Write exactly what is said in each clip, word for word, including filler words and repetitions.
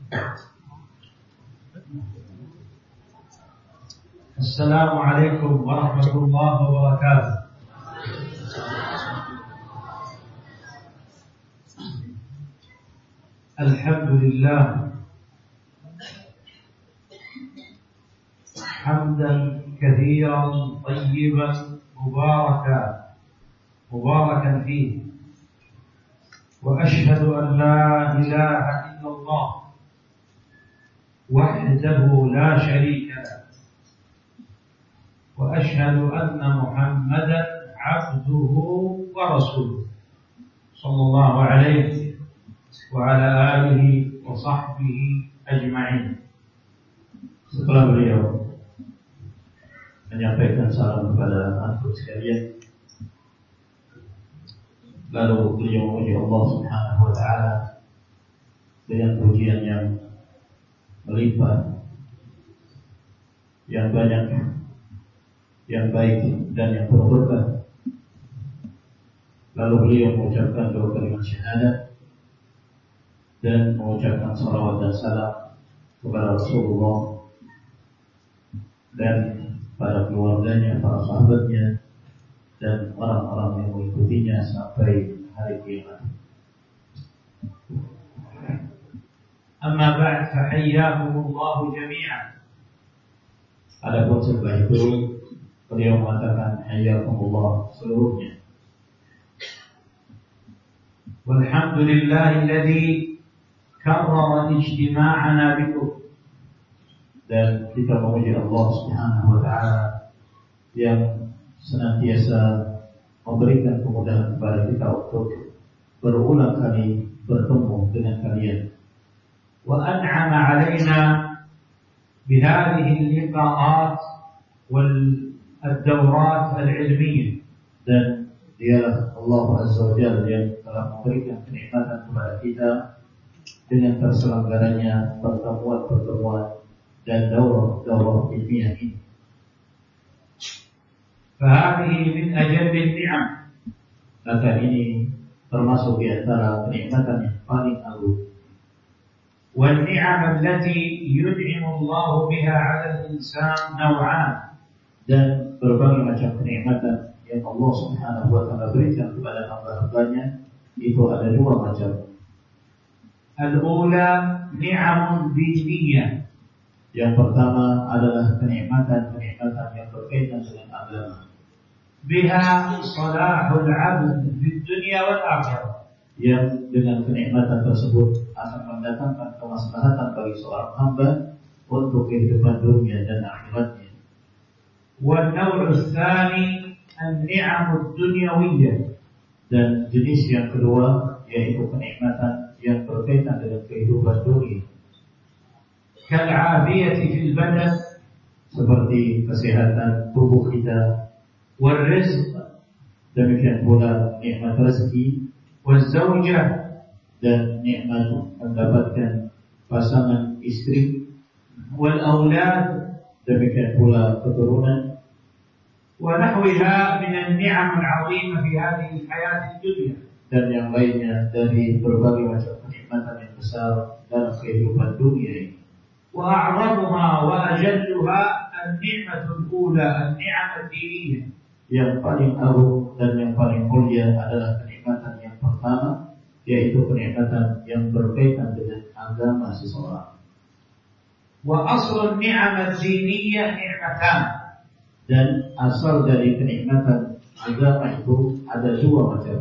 Assalamualaikum warahmatullahi wabarakatuh. Alhamdulillah hamdan katsiran tayyiban mubarakan mubarakan fihi wa ashhadu an la ilaha illallah wahdahu la syarika lahu wa ashhadu anna Muhammadan abduhu wa rasuluh sallallahu alaihi wa ala alihi wa sahbihi ajma'in. Setelah beliau menyampaikan salam kepada antum sekalian, lalu beliau memuji Allah Subhanahu wa taala dengan pujian yang melimpah, yang banyak, yang baik dan yang penuh berkah. Lalu beliau mengucapkan dua kalimat syahadat dan mengucapkan salawat dan salam kepada Rasulullah dan para keluarganya, para sahabatnya, dan orang-orang yang mengikutinya sampai hari kiamat. Amma ba'd, fahayyakumullahu jami'an. Adapun setelah itu beliau mengatakan hayyakumullah seluruhnya. Walhamdulillahilladzi karrama ijtima'ana bikum. Dan kita memuji Allah Subhanahu wa taala yang senantiasa memberikan kemudahan kepada kita untuk berulang kali bertemu dengan kalian. Wa an'ama 'alaina bihadhihi al-liqa'at wal ad-dawrat al-'ilmiyyah, dan dialah Allah Azza wa Jalla yang telah memberikan kenikmatan kepada kita dengan terselenggaranya pertemuan-pertemuan dan daurah-daurah ilmiah ini. Fahadihi min ajalli ni'am. Maka ini termasuk di antara kenikmatan yang paling agung. Wal ni'am allati yun'imu Allah biha 'ala al-insan naw'an. Dan berbagai macam kenikmatan yang Allah Subhanahu wa taala berikan kepada hamba-hambanya itu ada dua macam. Al-ula ni'amun diniyah. Yang pertama adalah kenikmatan-kenikmatan yang berkaitan dengan agama. Biha salahul 'abd fid dunya wal akhirah. Yang dengan kenikmatan tersebut akan mendatangkan kemaslahatan bagi seorang hamba untuk kehidupan dunia dan akhiratnya. Wal naw'u tsani an-ni'amud dunyawiyyah. Dan jenis yang kedua yaitu kenikmatan yang berkaitan dengan kehidupan dunia. Kal'afiyati fil badan, seperti kesehatan tubuh kita, wal rizq, demikian pula nikmat rezeki, wal zaujah, dan nikmat mendapatkan pasangan istri, wal aulad, demikian pula keturunan, wa nahwiha min an-ni'am al-'azimah fi hadhihi al-hayat ad-dunya, dan yang lainnya dari berbagai macam kenikmatan yang besar dalam kehidupan dunia ini. وأعظمها وأجلها النعمة الأولى النعم الدينية. Yang paling agung dan yang paling mulia adalah kenikmatan yang pertama, yaitu kenikmatan yang berkaitan dengan agama seseorang. وأصل النعم الدينية نعمتان. Dan asal dari kenikmatan agama itu ada dua macam.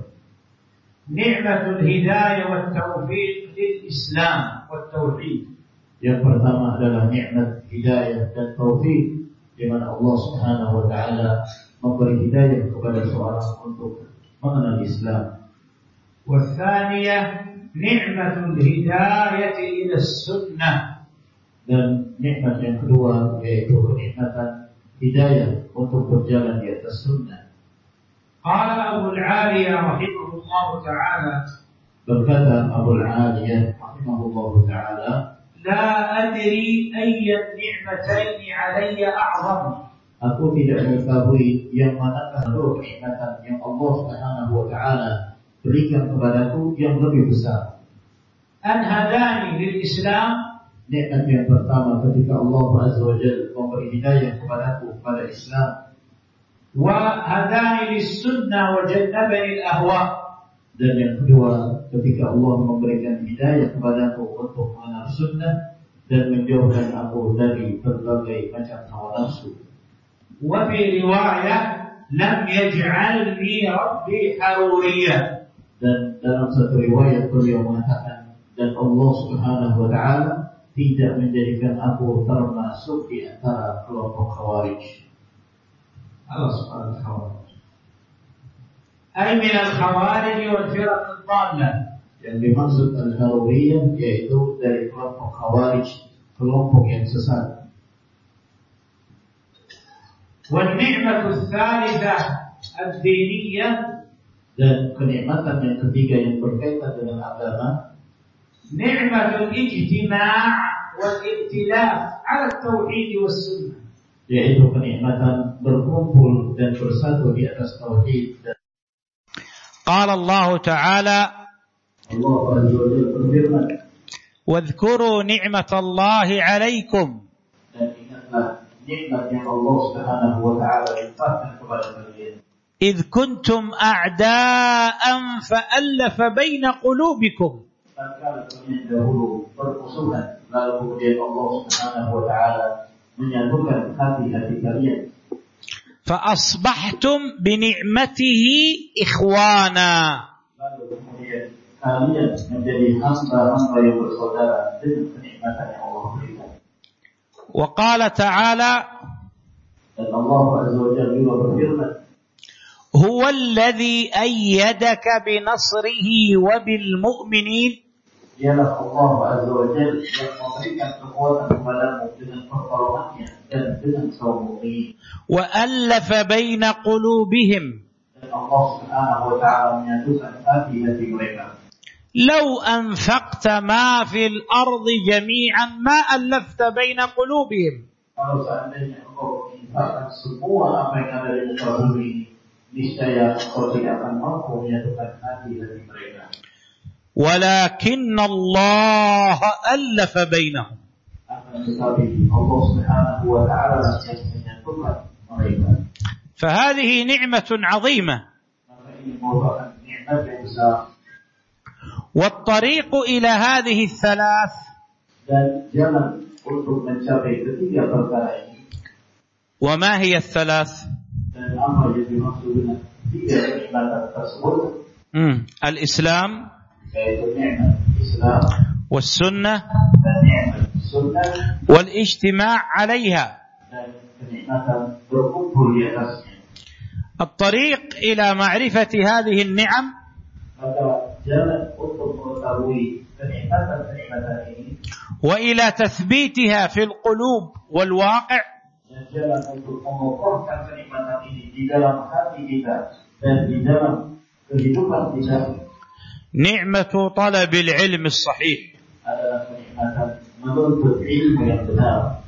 نعمة الهداية والتوفيق للإسلام والتوحيد. Yang pertama adalah nikmat hidayah dan taufik, di mana Allah Subhanahu wa taala memberi hidayah kepada seorang untuk mengenal Islam. Wasaniyah ni'matul hidayah ila sunnah. Dan nikmat yang kedua yaitu kenikmatan hidayah untuk berjalan di atas sunnah. Qala Abu al-'Aliyah rahimahullah ta'ala, berkata Abu al-'Aliyah rahimahullah ta'ala, La adri ayya ni'mataini 'alayya a'zam. Aku tidak mengetahui yang manakah dua kenikmatan yang Allah Subhanahu wa taala berikan kepadaku yang lebih besar. أن هداني للإسلام. Nikmat yang pertama ketika Allah Azza wa Jalla memberi hidayah kepadaku pada Islam. وهداني للسنة وجنبني الأهواء. Dan yang kedua, ketika Allah memberikan hidayah kepadaku untuk mengenal sunnah dan menjauhkan aku dari berbagai macam hawa nafsu. وفي رواية لم يجعلني ربي حروريا. Dan dalam satu riwayat beliau mengatakan, dan Allah Subhanahu wa taala tidak menjadikan aku termasuk di antara kelompok Khawarij. Allah Subhanahu wa taala أي من الخوارج والفرق الضالة. Yang dimaksud al-Haruriyah yaitu dari kelompok Khawarij, kelompok yang sesat. والنعمة الثالثة الدينية. Dan kenikmatan yang ketiga yang berkaitan dengan agama, نعمة الاجتماع والائتلاف على التوحيد والسنة. yaitu kenikmatan berkumpul dan bersatu di atas tauhid. قال الله تعالى: Allah Azza wa Jalla berfirman, واذكروا نعمة الله عليكم. dan ingatlah nikmat yang Allah Subhanahu wa taala limpahkan kepada kalian. إذ كنتم أعداء فألف بين قلوبكم. Tatkala kalian dahulu bermusuhan, lalu kemudian Allah Subhanahu wa taala menyatukan hati-hati kalian. فأصبحتم بنعمته إخوانا. Lalu kemudian kalian menjadi hamba-hamba yang bersaudara dengan kenikmatan yang Allah berikan. وقال تعالى: Dan Allah Azza wa Jalla juga berfirman, هو الذي أيدك بنصره وبالمؤمنين. Dialah Allah Azza wa Jalla yang memberikan kekuatan kepadamu dengan pertolongannya dan dengan kaum mukminin. وألف بين قلوبهم. Dan Allah Subhanahu wa taala menyatukan hati-hati mereka. لو أنفقت ما في الأرض جميعا ما ألفت بين قلوبهم. Kalau seandainya engkau menginfakkan semua apa yang ada di muka bumi ini, niscaya engkau tidak akan mampu menyatukan hati-hati mereka. ولكن الله ألف بينهم. Akan tetapi Allah Subhanahu wa taala yang menyatukan mereka. فهذه نعمة عظيمة. Maka ini merupakan nikmat yang besar. والطريق إلى هذه الثلاث Dan jalan untuk mencapai ketiga perkara ini. وما هي الثلاث؟ Dan apa yang dimaksud dengan tiga kenikmatan tersebut? مم. الإسلام Yaitu nikmat Islam والسنة dan nikmat sunnah والاجتماع عليها. dan kenikmatan berkumpul di atasnya. الطريق إلى معرفة هذه النعم Maka jalan untuk mengetahui kenikmatan-kenikmatan ini وإلى تثبيتها في القلوب والواقع dan jalan untuk mengokohkan kenikmatan ini di dalam hati kita dan di dalam kehidupan kita نعمة طلب العلم الصحيح. adalah kenikmatan menuntut ilmu yang benar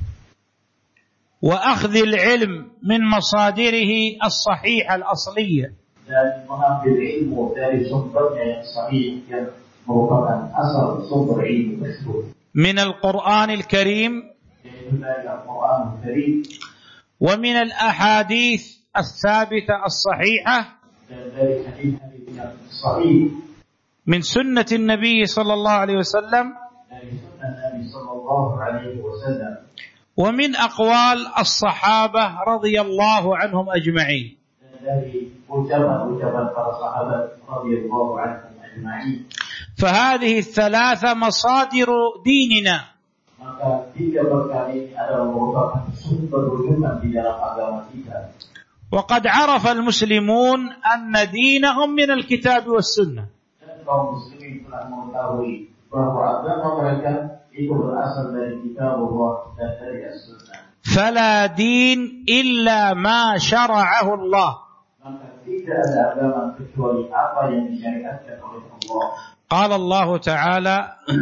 وأخذ العلم من مصادره الصحيحة الأصلية. dan mengambil ilmu dari sumbernya yang sahih yang merupakan asal sumber ilmu tersebut, من القرآن الكريم yaitu dari Al-Quran Al-Karim ومن الأحاديث الثابتة الصحيحة dan dari hadis-hadis yang sahih من سنة النبي صلى الله عليه وسلم dari sunnah Nabi sallallahu alaihi wasallam ومن أقوال الصحابة رضي الله عنهم أجمعين. dan dari ucapan-ucapan para sahabat radhiyallahu anhum ajma'in. فهذه الثلاثة مصادر ديننا. Maka tiga perkara ini adalah merupakan sumber rujukan di dalam agama kita. وقد عرف المسلمون أن دينهم من الكتاب والسنة. Dan kaum muslimin telah mengetahui bahwa agama mereka itu berasal dari kitab Allah dan dari as-sunnah. فلا دين إلا ما شرعه الله. Maka tidak ada agama kecuali apa yang disyariatkan oleh Allah. قال الله تعالى: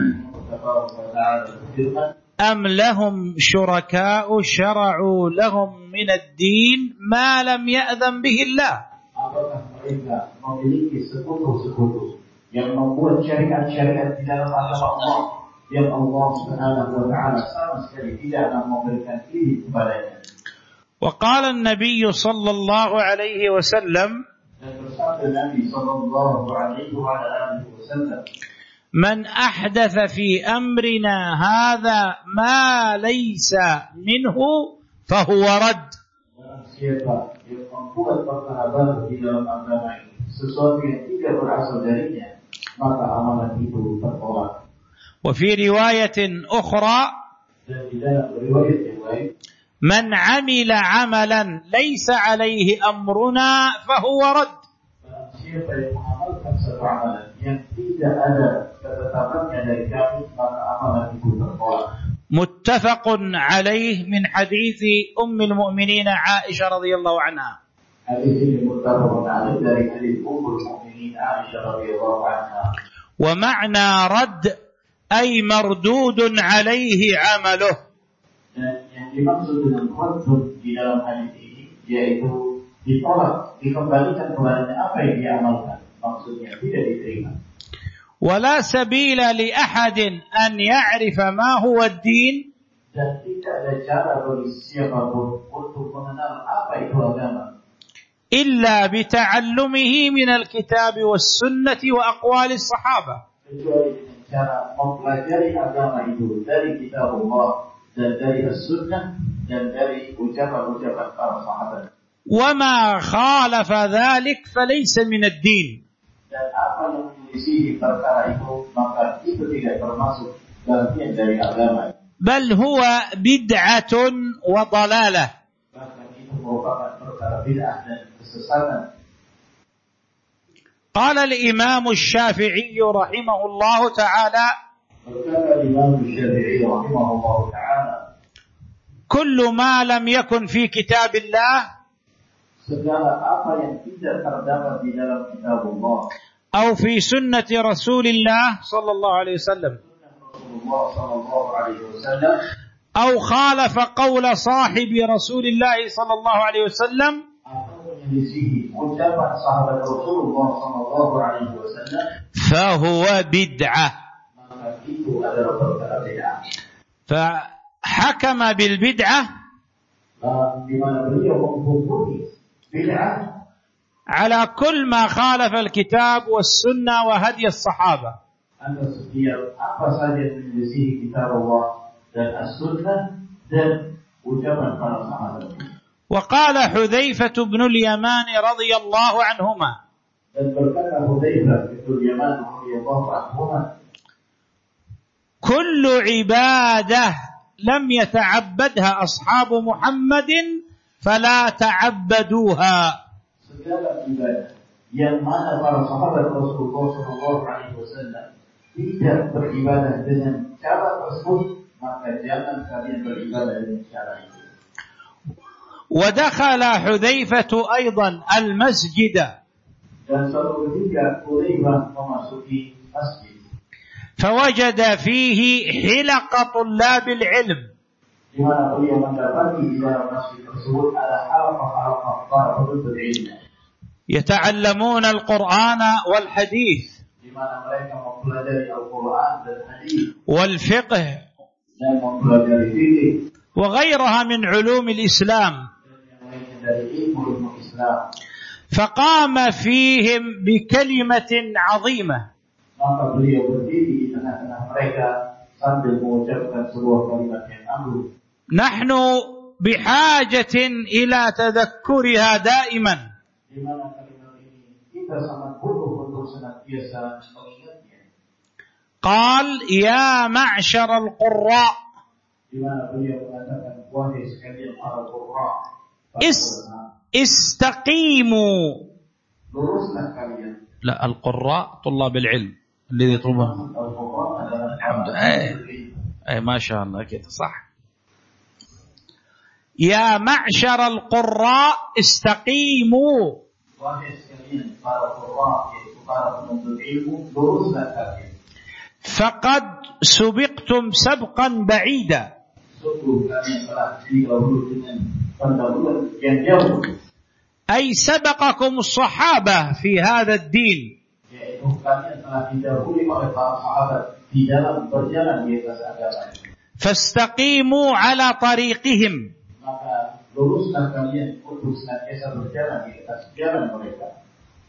أم لهم شركاء شرعوا لهم من الدين ما لم يأذن به الله. Apakah mereka memiliki sekutu-sekutu yang membuat syariat-syariat di dalam agama Allah yang Allah Subhanahu wa taala sama sekali tidak memberikan izin kepadanya. وقال النبي صلى الله عليه وسلم من أحدث في أمرنا هذا ما ليس منه فهو رد. Siapa yang membuat perkara baru di dalam agama ini, sesuatu yang tidak berasal darinya, maka amalan itu tertolak. وفي رواية أخرى من عمل عملا ليس عليه أمرنا فهو رد. Siapa yang mengamalkan satu amalan yang tidak ada ketetapannya dari kami, maka amalan itu tertolak. متفق عليه من حديث أم المؤمنين عائشة رضي الله عنها. حديث متفق عليه dari hadis أم المؤمنين عائشة رضي الله عنها. ومعنى رد أي مردود عليه عمله. Dan yang dimaksud dengan raddun di dalam hadis ini yaitu ditolak, dikembalikan kepadanya apa yang dia amalkan, maksudnya tidak diterima. ولا سبيل لأحد أن يعرف ما هو الدين dan tidak ada cara bagi siapapun untuk mengenal apa itu agama إلا بتعلمه من الكتاب والسنة وأقوال الصحابة. kecuali dengan cara mempelajari agama itu dari kitab Allah dan dari as-sunnah dan dari ucapan-ucapan para sahabat. وما خالف ذلك فليس من الدين. Dan apa yang menyelisihi perkara itu maka itu tidak termasuk bagian dari agama. بل هو بدعة وضلالة. Bahkan itu merupakan perkara bid'ah dan kesesatan. قال الإمام الشافعي رحمه الله تعالى Berkata Imam Syafi'i rahimahullah ta'ala, كل ما لم يكن في كتاب الله segala apa yang tidak terdapat di dalam kitab Allah أو في سنة رسول الله صلى الله عليه وسلم Rasulullah sallallahu alaihi wasallam أو خالف قول صاحب رسول الله صلى الله عليه وسلم atau menyelisihi ucapan sahabat Rasulullah sallallahu alaihi wasallam فهو بدعة. maka itu adalah perkara bid'ah. فحكم بالبدعة Di mana beliau menghukumi bid'ah على كل ما خالف الكتاب والسنة وهدي الصحابة. atas setiap apa saja yang menyelisihi kitab Allah dan as-sunnah dan ucapan para sahabat. وقال حذيفة بن اليمان رضي الله عنهما Dan berkata Hudzaifah bin Yaman radhiyallahu anhu, كل عبادة لم يتعبدها أصحاب محمد فلا تعبدوها. segala ibadah yang mana para sahabat Rasulullah sallallahu alaihi wasallam tidak beribadah dengan cara tersebut, maka jangan kalian beribadah dengan cara itu. ودخل حذيفة أيضا المسجد Dan suatu ketika Hudzaifah memasuki masjid, فوجد فيه حلق طلاب العلم di mana beliau mendapati di dalam masjid tersebut ada halaqah-halaqah para penuntut ilmu, يتعلمون القرآن والحديث di mana mereka mempelajari Al-Quran dan hadis والفقه dan mempelajari fikih وغيرها من علوم الإسلام. dan yang lainnya dari ilmu-ilmu Islam. فقام فيهم بكلمة عظيمة Maka beliau berdiri di tengah-tengah mereka sambil mengucapkan sebuah kalimat yang agung. نحن بحاجة إلى تذكرها دائما. Di mana kalimat ini kita sangat butuh untuk senantiasa mengingatnya. قال يا معشر القراء Di mana beliau mengatakan, wahai sekalian para qurra, اس استقيموا. luruslah kalian. لا القراء طلاب العلم الذي يطلبون. Al-Qurra adalah الحمد لله. أي ما شاء الله كده صح. يا معشر القراء استقيموا. Wahai sekalian para qurra, yaitu para penuntut ilmu, luruslah kalian. فقد سبقتم سبقا بعيدا. Sungguh kalian telah didahului dengan pendahuluan yang jauh. أي سبقكم الصحابة في هذا الدين. Yaitu kalian telah didahului oleh para sahabat di dalam berjalan di atas agama. فاستقيموا على طريقهم. Maka luruslah kalian untuk senantiasa berjalan di atas jalan mereka.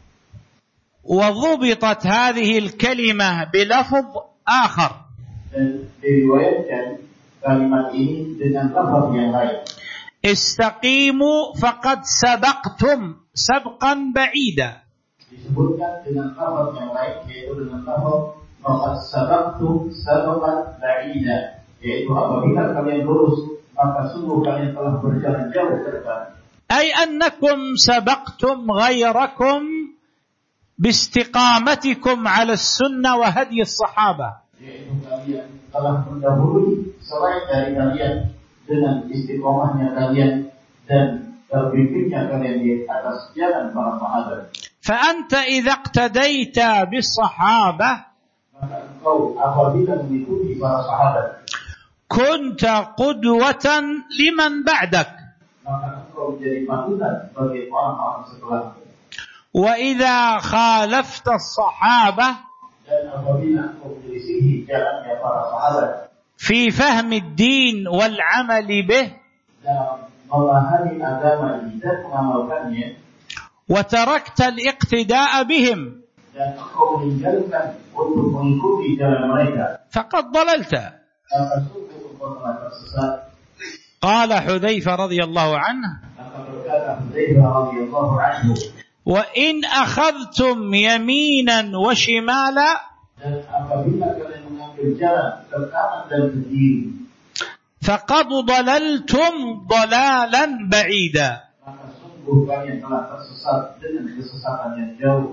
وضبطت هذه الكلمة بلفظ آخر. Dan diriwayatkan kalimat ini dengan lafaz yang lain. استقيموا فقد سبقتم سبقا بعيدا. Disebutkan dengan lafaz yang lain, yaitu dengan lafaz faqad sabaqtum sabaqan ba'ida, yaitu apabila kalian lurus maka sungguh kalian telah berjalan jauh ke depan. أي أنكم سبقتم غيركم باستقامتكم على السنة وهدي الصحابة. Yaitu kalian telah mendahului selain dari kalian dengan istiqomahnya kalian dan berbimbingnya kalian di atas jalan para sahabat. فأنت إذا اقتديت بالصحابة Maka engkau apabila mengikuti para sahabat, كنت قدوة لمن بعدك. maka engkau menjadi panutan bagi orang-orang setelahmu. وإذا خالفت الصحابة Dan apabila engkau menyelisihi jalannya para sahabat في فهم الدين والعمل به dalam memahami agama ini dan mengamalkannya, وتركت الاقتداء بهم dan engkau meninggalkan untuk mengikuti jalan mereka, فقد ضللت. maka sungguh engkau telah tersesat. قال حذيفة رضي الله عنه Maka berkata Hudzaifah radhiyallahu anhu, وإن أخذتم يمينا وشمالا dan apabila kalian mengambil jalan ke kanan dan ke kiri, فقد ضللتم ضلالا بعيدا. maka sungguh kalian telah tersesat dengan kesesatan yang jauh.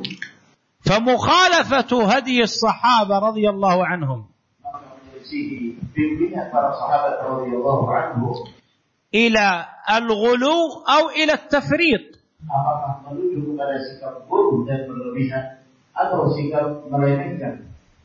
فمخالفة هدي الصحابة رضي الله عنهم Maka menyelisihi bimbingan para sahabat radhiyallahu anhu, إلى الغلو أو إلى التفريط apakah menuju kepada sikap gulu dan berlebihan atau sikap meremehkan.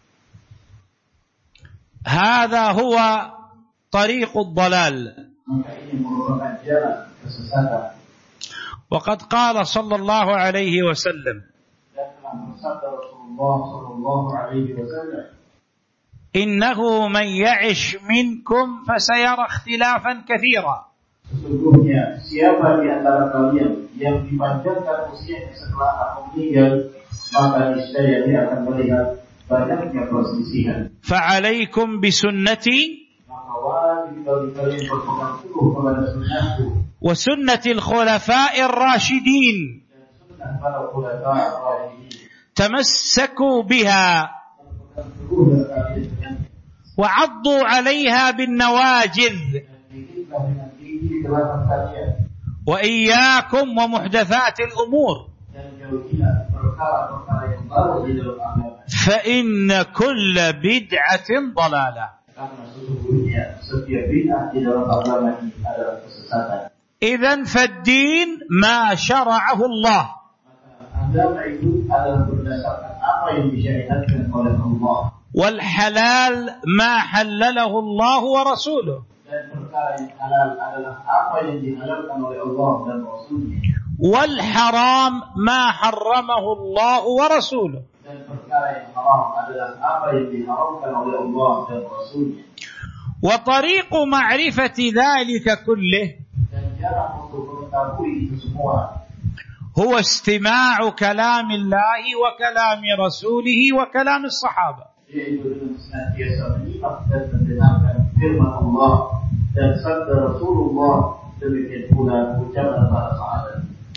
هذا هو طريق الضلال. Maka ini merupakan jalan kesesatan. وقد قال صلى الله عليه وسلم Dan telah bersabda Rasulullah sallallahu alaihi wasallam, إنه من يعش منكم فسيرى اختلافا كثيرا. sesungguhnya siapa di antara kalian yang dipanjangkan usianya setelah aku meninggal, maka niscaya dia akan melihat banyaknya perselisihan. فعليكم بسنتي Maka wajib bagi kalian berpegang teguh kepada sunnahku وسنة الخلفاء الراشدين dan sunnah para khulafa ar-rasyidin. تمسكوا بها Berpegang teguh dengan kalian dengan وعضوا عليها بالنواجذ dan gigitlah dengan gigi belakang kalian, وإياكم ومحدثات الأمور dan jauhilah perkara-perkara yang baru di dalam agama. فإن كل بدعة ضلالة. Karena sesungguhnya setiap bid'ah di dalam agama ini adalah kesesatan. إذن فالدين ما شرعه الله Maka agama itu adalah berdasarkan apa yang disyariatkan oleh Allah, والحلال ما حلله الله ورسوله dan perkara yang halal adalah apa yang dihalalkan oleh Allah dan Rasulnya, والحرام ما حرمه الله ورسوله. dan perkara yang haram adalah apa yang diharamkan oleh Allah dan Rasulnya. وطريق معرفة ذلك كله Dan cara untuk mengetahui itu semua هو استماع كلام الله وكلام رسوله وكلام الصحابة. yaitu dengan senantiasa menyimak dan mendengarkan firman Allah dan sabda Rasulullah, demikian pula ucapan para sahabat.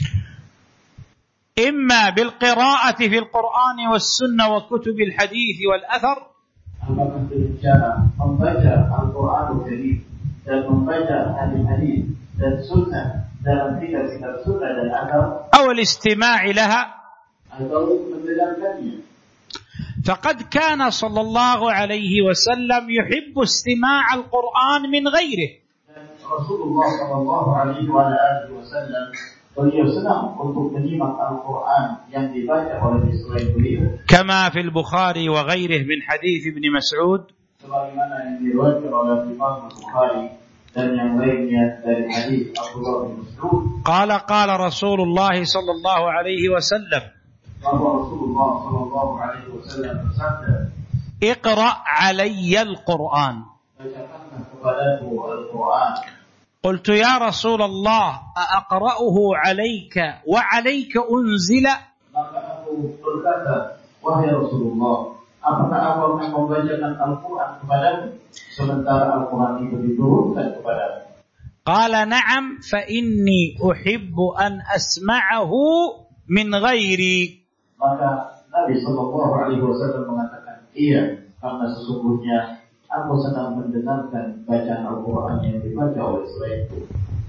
إما بالقراءة في القرآن والسنة وكتب الحديث والأثر Apakah dengan cara membaca Al-Quran Al-Karim dan membaca hadis-hadis dan sunnah dalam kitab-kitab sunnah dan akal, أو الاستماع لها. atau mendengarkannya. فقد كان صلى الله عليه وسلم يحب استماع القرآن من غيره. Dan Rasulullah Shallallahu Alaihi Wasallam beliau senang untuk menyimak Al-Quran yang dibaca oleh selain beliau. كما في البخاري وغيره من حديث ابن مسعود Sebagaimana yang diriwayatkan oleh Imam Bukhari dan yang lainnya dari hadis Abdullah bin Mas'ud, قال قال رسول الله صلى الله عليه وسلم bahwa Rasulullah Rasulullah sallallahu alaihi wasallam bersabda, اقرأ علي القرآن. bacakanlah kepadaku Al-Quran. قلت يا رسول الله أأقرأه عليك وعليك أنزل؟ Maka aku berkata, wahai Rasulullah, apakah aku akan membacakan Al-Quran kepadamu sementara Al-Quran itu diturunkan kepadamu? قال نعم فإني أحب أن أسمعه من غيري. Maka Nabi Sallallahu Alaihi Wasallam mengatakan, iya, karena sesungguhnya aku sedang mendengarkan bacaan Al-Quran yang dibaca oleh selainku.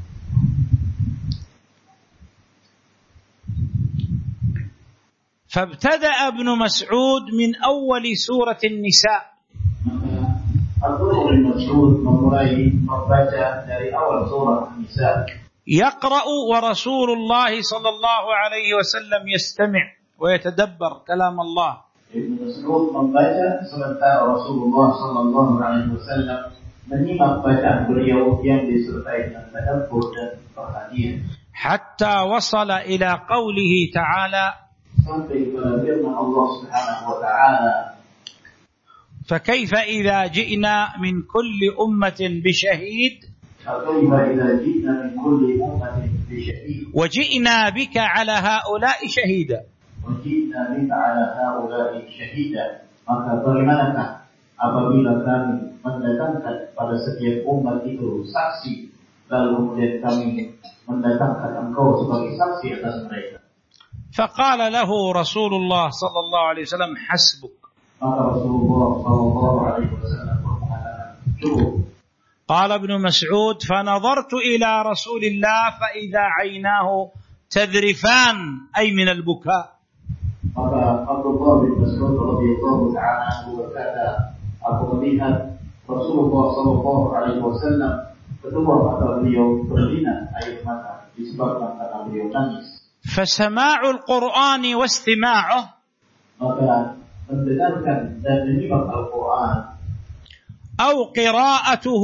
فابتدأ ابن مسعود من أول سورة النساء. Abdullah bin Mas'ud memulai membaca dari awal surah Nisa. يقرأ ورسول الله صلى الله عليه وسلم يستمع ويتدبر كلام الله. Ibnu Mas'ud membaca sementara Rasulullah sallallahu alaihi wasallam menyimak bacaan beliau yang disertai dengan tadabbur dan perhatian. حتى وصل إلى قوله تعالى Sampai kepada firman Allah Subhanahu wa taala, فكيف إذا جئنا من كل أمة بشهيد فكيف إذا جئنا من كل أمة بشهيد وجئنا بك على هؤلاء شهيدا. وجئنا بك على هؤلاء شهيدا. Maka bagaimanakah apabila kami mendatangkan pada setiap umat itu saksi, lalu kemudian kami mendatangkan engkau sebagai saksi atas mereka. فقال له رسول الله صلى الله عليه وسلم حسبك. Maka Rasulullah sallallahu alaihi wasallam mengatakan, cukup. قال ابن مسعود فنظرت إلى رسول الله فإذا عيناه تذرفان أي من البكاء. Maka Abdullah bin Mas'ud radhiyallahu ta'ala anhu berkata, aku melihat Rasulullah sallallahu alaihi wasallam kedua mata beliau berlinang air mata disebabkan karena beliau nangis. فسماع القرآن واستماعه Maka mendengarkan dan menyimak Al-Quran أو قراءته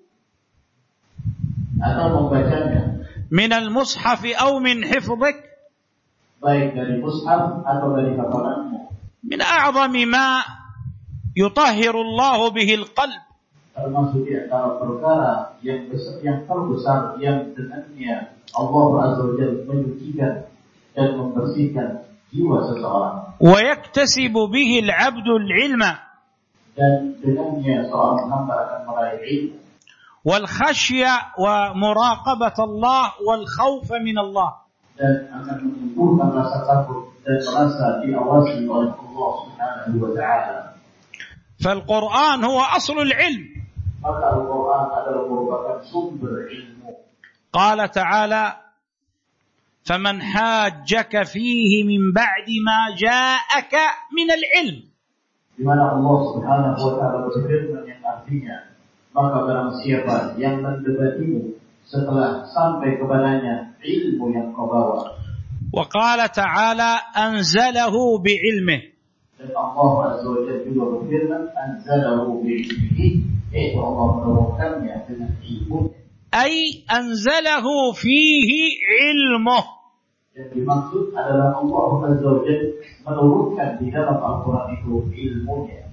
atau membacanya من المصحف أو من حفظك baik dari mushaf atau dari hafalanmu من أعظم ما يطهر الله به القلب. termasuk di antara perkara yang besar, yang terbesar yang dengannya Allah Azza wa Jalla menyucikan dan membersihkan jiwa seseorang. ويكتسب به العبد العلم Dan dengannya seorang hamba akan meraih ilmu. والخشية ومراقبة الله والخوف من الله. Dan akan menumbuhkan rasa takut dan merasa diawasi oleh Allah Subhanahu wa taala. فالقرآن هو أصل العلم. Maka Al-Quran adalah merupakan sumber ilmu. قال تعالى فمن حاجك فيه من بعد ما جاءك من العلم. Di mana Allah Subhanahu wa taala berfirman yang artinya, maka barang siapa yang mendebatimu setelah sampai kepadanya ilmu yang kau bawa. وقال تعالى أنزله بعلمه. Dan Allah Azza wa Jalla juga berfirman, anzalahu bi'ilmihi, yaitu Allah menurunkannya dengan ilmu. أي أنزله فيه علمه. Yang dimaksud adalah Allah Azza wa Jalla menurunkan di dalam Al-Quran itu ilmunya.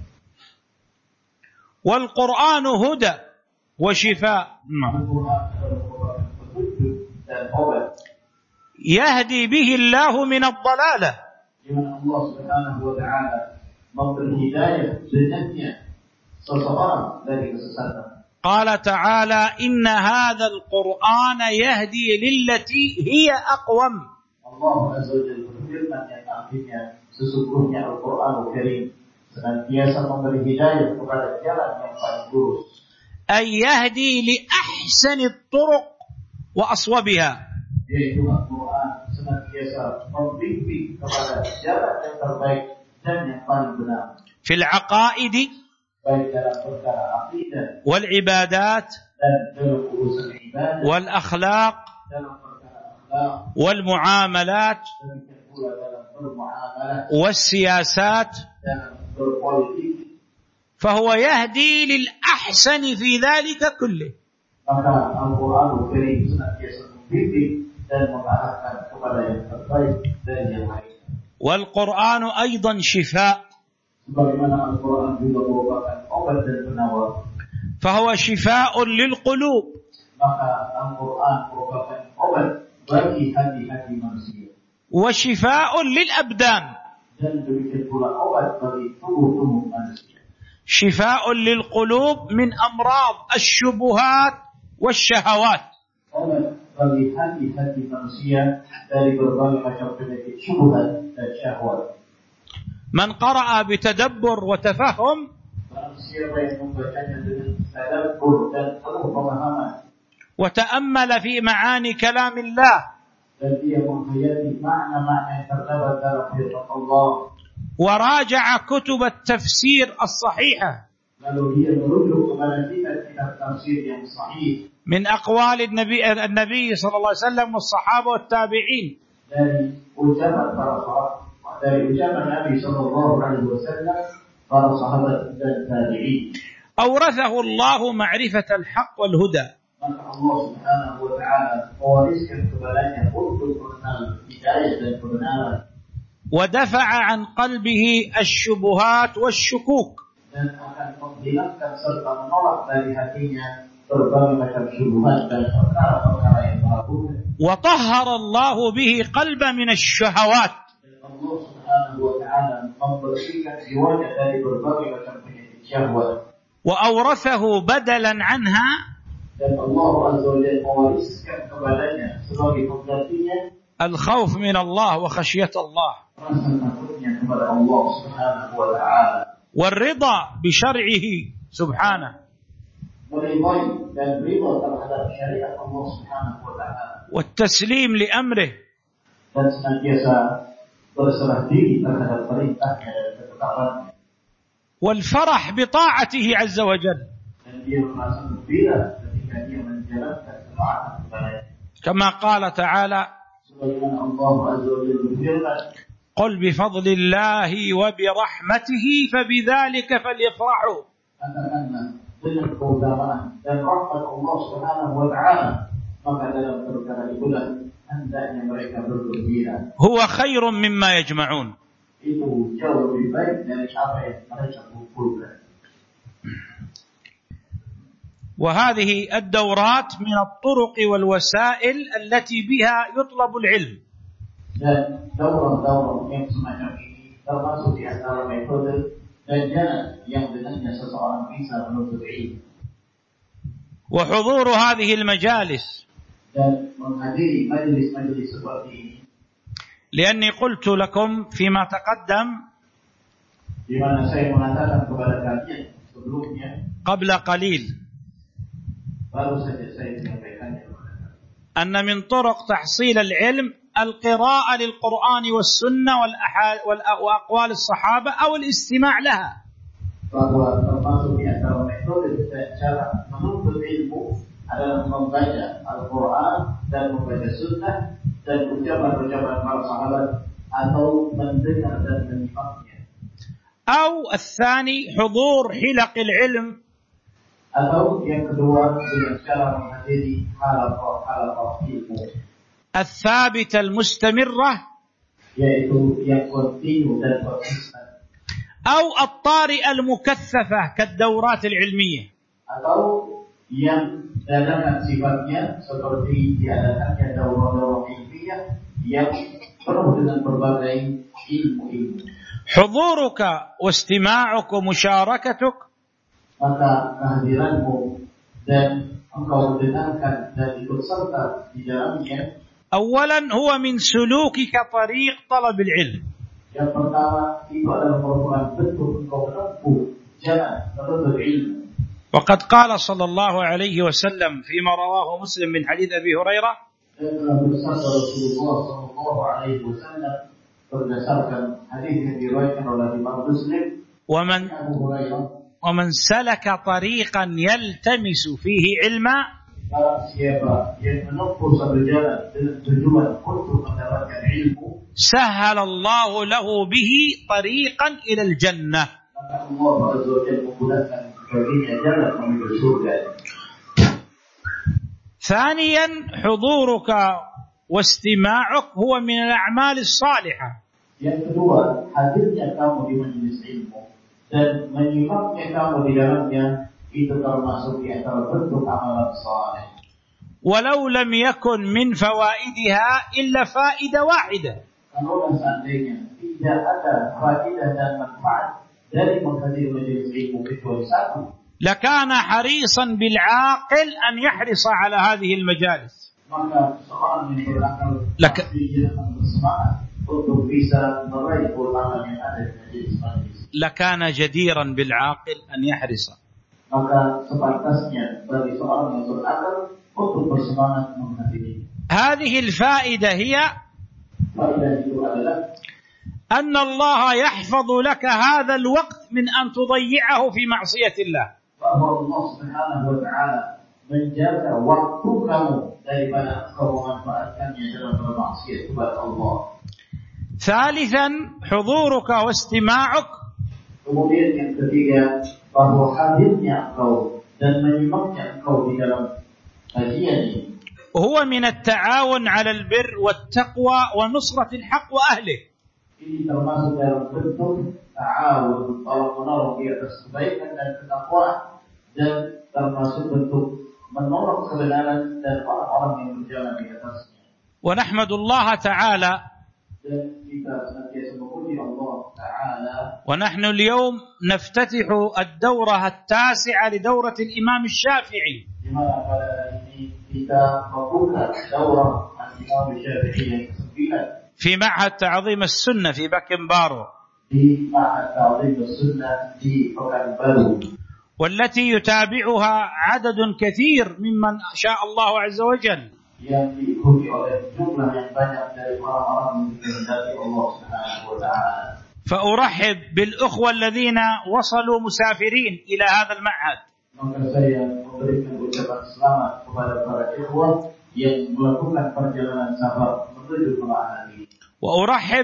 والقرآن هدى وشفاء. Al-Quran adalah merupakan petunjuk dan obat. يهدي به الله من الضلالة. Di mana Allah Subhanahu wa taala memberi hidayah dengannya seseorang dari kesesatan. قال تعالى إن هذا القرآن يهدي للتي هي أقوم. Allah Azza wa Jalla berfirman yang artinya sesungguhnya Al-Quranul Karim senantiasa memberi hidayah kepada jalan yang paling lurus. أي يهدي لأحسن الطرق وأصوبها. Yaitu Al-Quran senantiasa membimbing kepada jalan yang terbaik dan yang paling benar. في العقائد Baik dalam perkara akidah والعبادات dan dalam urusan ibadah, والأخلاق dalam perkara akhlak, والمعاملات demikian pula dalam bermuamalah, والسياسات. dalam berpolitik. فهو يهدي للأحسن في ذلك كله. Maka Al-Quranul Karim senantiasa membimbing dan mengarahkan kepada yang terbaik dari yang lain. والقرآن أيضا شفاء، فهو شفاء للقلوب، وشفاء للأبدان، شفاء للقلوب من أمراض الشبهات والشهوات. من قرأ بتدبر وتفهم وتأمل في معاني كلام الله وراجع كتب التفسير الصحيحة من أقوال النبي النبي صلى الله عليه وسلم والصحابة والتابعين أورثه الله معرفة الحق والهدى، ودفع عن قلبه الشبهات والشكوك، وطهر الله به قلب من الشهوات، وأورثه بدلا عنها الخوف من الله وخشية الله والرضا بشرعه سبحانه والتسليم لأمره والفرح بطاعته عز وجل، كما قال تعالى قل بفضل الله وبرحمته فبذلك فليفرحوا هو خير مما يجمعون. وهذه الدورات من الطرق والوسائل التي بها يطلب العلم. وحضور هذه المجالس، لأني قلت لكم فيما تقدم قبل قليل أن من طرق تحصيل العلم القراءة للقرآن والسنة وأقوال الصحابة أو الاستماع لها. أو الثاني حضور حلق العلم الثابتة المستمرة أو الطارئة المكثفة كالدورات العلمية. حضورك واستماعك ومشاركتك أولا هو من سلوكك طريق طلب العلم، وقد قال صلى الله عليه وسلم فيما رواه مسلم من حديث أبي هريرة ومن ومن سلك طريقا يلتمس فيه علما سهل الله له به طريقا إلى الجنة. ثانيا حضورك واستماعك هو من الأعمال الصالحة، Yang kedua, hadirnya kamu di majelis ilmu dan menyimaknya kamu di dalamnya itu termasuk di antara bentuk amalan saleh. ولو لم يكن من فوائدها إلا فائدة واحدة. Kalau seandainya tidak ada faedah dan manfaat dari menghadiri majelis ilmu kecuali satu, لكان حريصا بالعاقل أن يحرص على هذه المجالس. maka seorang yang berakal Laka. pasti akan bersemangat untuk bisa meraih keutamaan yang ada di majelis-majelis. لكان جديرا بالعاقل أن يحرص. Maka sepantasnya bagi seorang yang berakal untuk bersemangat menghadiri. هذه الفائدة هي Faedah itu adalah أن الله يحفظ لك هذا الوقت من أن تضيعه في معصية الله. bahwa Allah Subhanahu wa taala menjaga waktu kamu daripada engkau memanfaatkannya dalam bermaksiat kepada Allah. ثالثا حضورك واستماعك Kemudian yang ketiga, bahwa hadirnya engkau dan menyimaknya engkau di dalam kajian ini هو من التعاون على البر والتقوى ونصرة الحق وأهله. ini termasuk dalam bentuk ta'awun, tolong menolong di atas kebaikan dan ketakwaan, dan termasuk bentuk menolong kebenaran dan orang-orang yang berjalan di atasnya. ونحمد الله تعالى Dan kita senantiasa memuji Allah Ta'ala. ونحن اليوم نفتتح الدورة التاسعة لدورة الإمام الشافعي. Di mana pada hari ini kita membuka daurah Al-Imam Syafi'i yang kesembilan في معهد تعظيم السنة في بكنبارو، di Ma'had Ta'zim As-Sunnah di Pekanbaru, والتي يتابعها عدد كثير ممن شاء الله عز وجل. yang diikuti oleh jumlah yang banyak dari orang-orang yang dikehendaki Allah Subhanahu wa taala. فأرحب بالأخوة الذين وصلوا مسافرين إلى هذا المعهد. Maka saya memberikan ucapan selamat kepada para ikhwah yang melakukan perjalanan safar menuju ke ma'had ini. وأرحب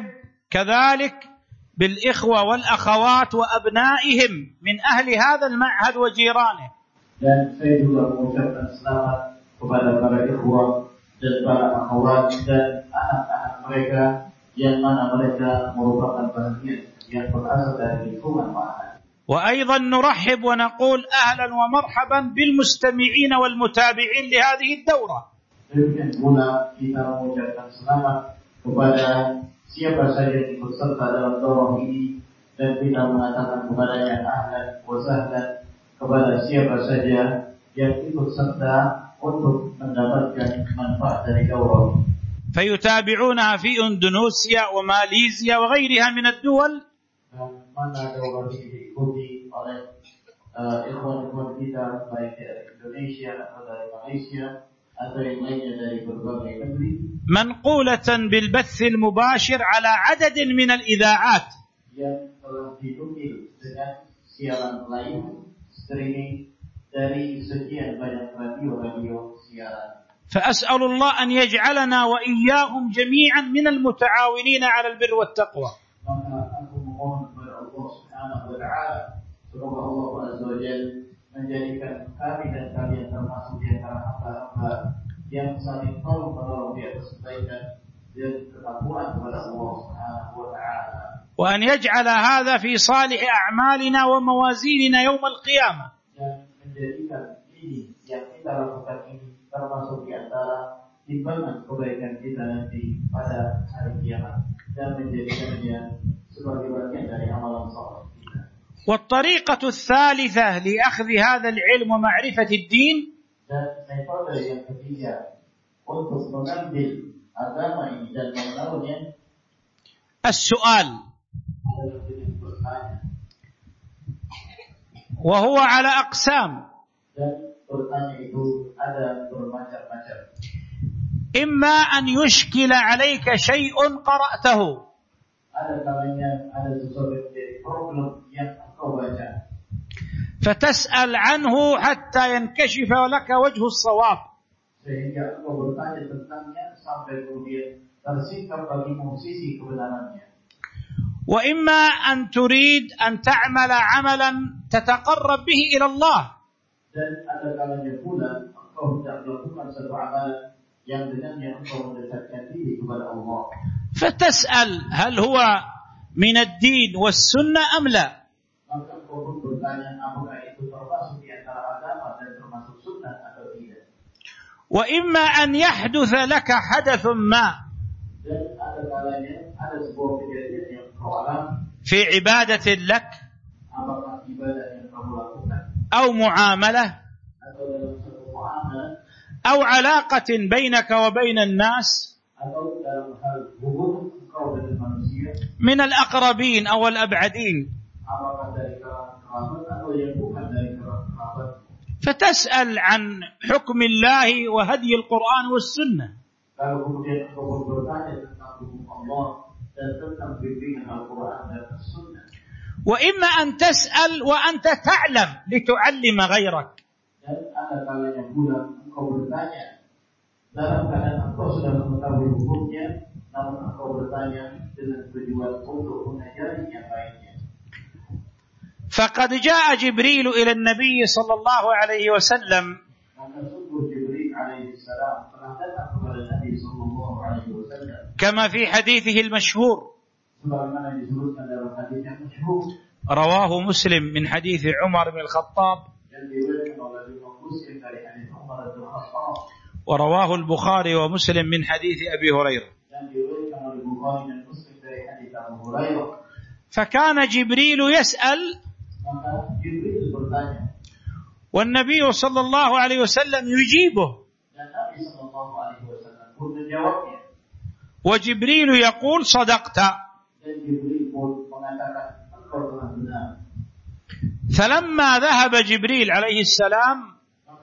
كذلك بالإخوة والأخوات وأبنائهم من أهل هذا المعهد وجيرانه. Dan saya juga mengucapkan selamat kepada para ikhwah dan para akhwat dan anak-anak mereka yang mana mereka merupakan bagian yang berasal dari lingkungan ma'had. وأيضا نرحب ونقول أهلا ومرحبا بالمستمعين والمتابعين لهذه الدورة. Demikian pula kita mengucapkan selamat kepada siapa saja yang ikut serta dalam daurah ini, dan kita mengatakan kepadanya ahlan wa sahlan kepada siapa saja yang ikut serta untuk mendapatkan manfaat dari daurah ini. فيتابعونها في إندونيسيا وماليزيا وغيرها من الدول. Dan mana daurah ini diikuti oleh uh, ikhwan-ikhwan kita baik dari Indonesia atau dari Malaysia atau yang lainnya dari berbagai negeri, منقولة بالبث المباشر على عدد من الإذاعات. yang telah dinukil dengan siaran live streaming dari sekian banyak radio-radio siaran. فأسأل الله أن يجعلنا وإياهم جميعا من المتعاونين على البر والتقوى. Maka aku memohon kepada Allah Subhanahu wa taala, semoga Allah Azza wa Jalla menjadikan kami dan kalian termasuk di antara hamba-hamba yang saling tolong menolong di atas kebaikan dan ketakwaan kepada Allah Subhanahu wa taala. وأن يجعل هذا في صالح أعمالنا وموازيننا يوم القيامة. Dan menjadikan ini yang kita lakukan ini termasuk di antara timbangan kebaikan kita nanti pada hari kiamat, dan menjadikannya sebagai bagian dari amalan saleh kita. والطريقة الثالثة لأخذ هذا العلم ومعرفة الدين Dan metode yang ketiga untuk mengambil agama ini dan mengenalnya السؤال، adalah dengan bertanya. وهو على أقسام. Dan bertanya itu ada bermacam-macam. إما أن يشكل عليك شيء قرأته، Ada kalanya ada sesuatu yang menjadi problem yang engkau baca, فتسأل عنه حتى ينكشف لك وجه الصواب. sehingga engkau bertanya tentangnya sampai kemudian tersingkap bagimu sisi kebenarannya. وإما أن تريد أن تعمل عملا تتقرب به إلى الله، Dan ada kalanya pula engkau hendak melakukan satu amalan yang dengannya engkau mendekatkan diri kepada Allah. فتسأل هل هو من الدين والسنة أم لا. وإما أن يحدث لك حدث ما في عبادة لك أو معاملة أو علاقة بينك وبين الناس من الأقربين أو الأبعدين، فتسأل عن حكم الله وهدي القرآن والسنة. وإما أن تسأل وأنت تعلم لتعلم غيرك. فقد جاء جبريل إلى النبي صلى الله عليه وسلم كما في حديثه المشهور رواه مسلم من حديث عمر بن الخطاب، ورواه البخاري ومسلم من حديث أبي هريرة. فكان جبريل يسأل والنبي صلى الله عليه وسلم يجيبه، وجبريل يقول صدقت. فلما ذهب جبريل عليه السلام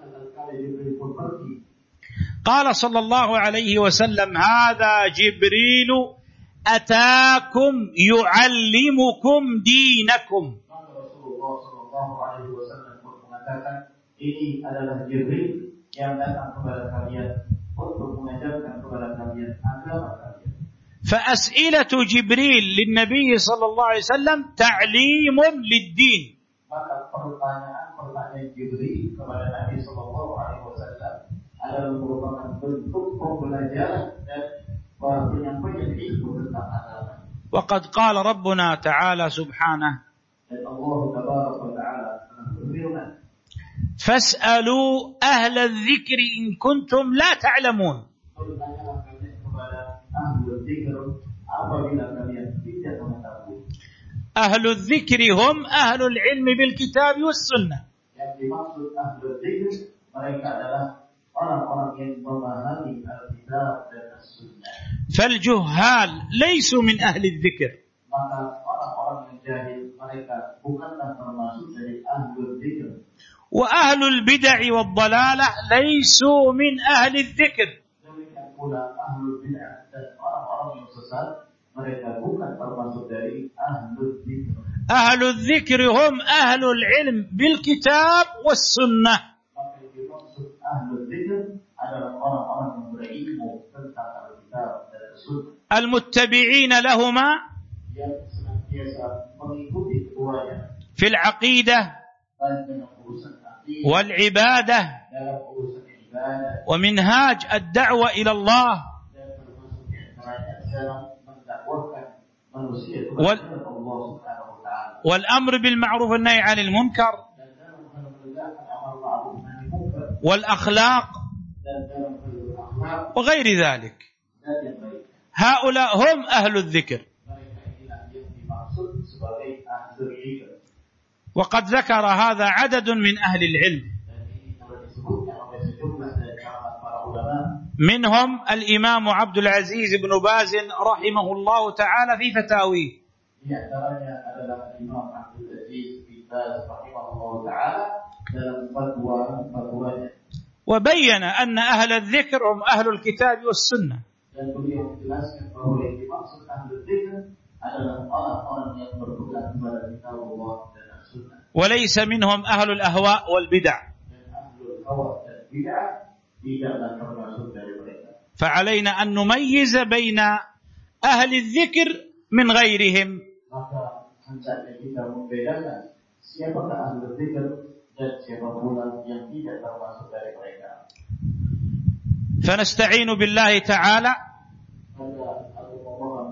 قال صلى الله عليه وسلم هذا جبريل أتاكم يعلمكم دينكم. Ini adalah Jibril yang datang kepada kalian untuk mengajarkan kepada kalian agama kalian. فأسئلة جبريل للنبي صلى الله عليه وسلم تعليم للدين. Maka pertanyaan-pertanyaan Jibril kepada Nabi sallallahu alaihi wasallam adalah merupakan bentuk pembelajaran dan penyampaian ilmu tentang agama. وقد قال ربنا تعالى سبحانه الله تبارك وتعالى berfirman فاسألوا أهل الذكر إن كنتم لا تعلمون. أهل الذكر هم أهل العلم بالكتاب والسنة. فالجهال ليسوا من أهل الذكر. وأهل البدع والضلالة ليسوا من أهل الذكر. أهل الذكر هم أهل العلم بالكتاب والسنة. المتبعين لهما في العقيدة والعبادة ومنهاج الدعوة إلى الله والأمر بالمعروف والنهي عن المنكر والأخلاق وغير ذلك. هؤلاء هم أهل الذكر. وقد ذكر هذا عدد من أهل العلم، منهم الإمام عبد العزيز بن باز رحمه الله تعالى في فتاويه، وبين أن أهل الذكر هم أهل الكتاب والسنة، وليس منهم أهل الأهواء والبدع. فعلينا أن نميز بين أهل الذكر من غيرهم. فنستعين بالله تعالى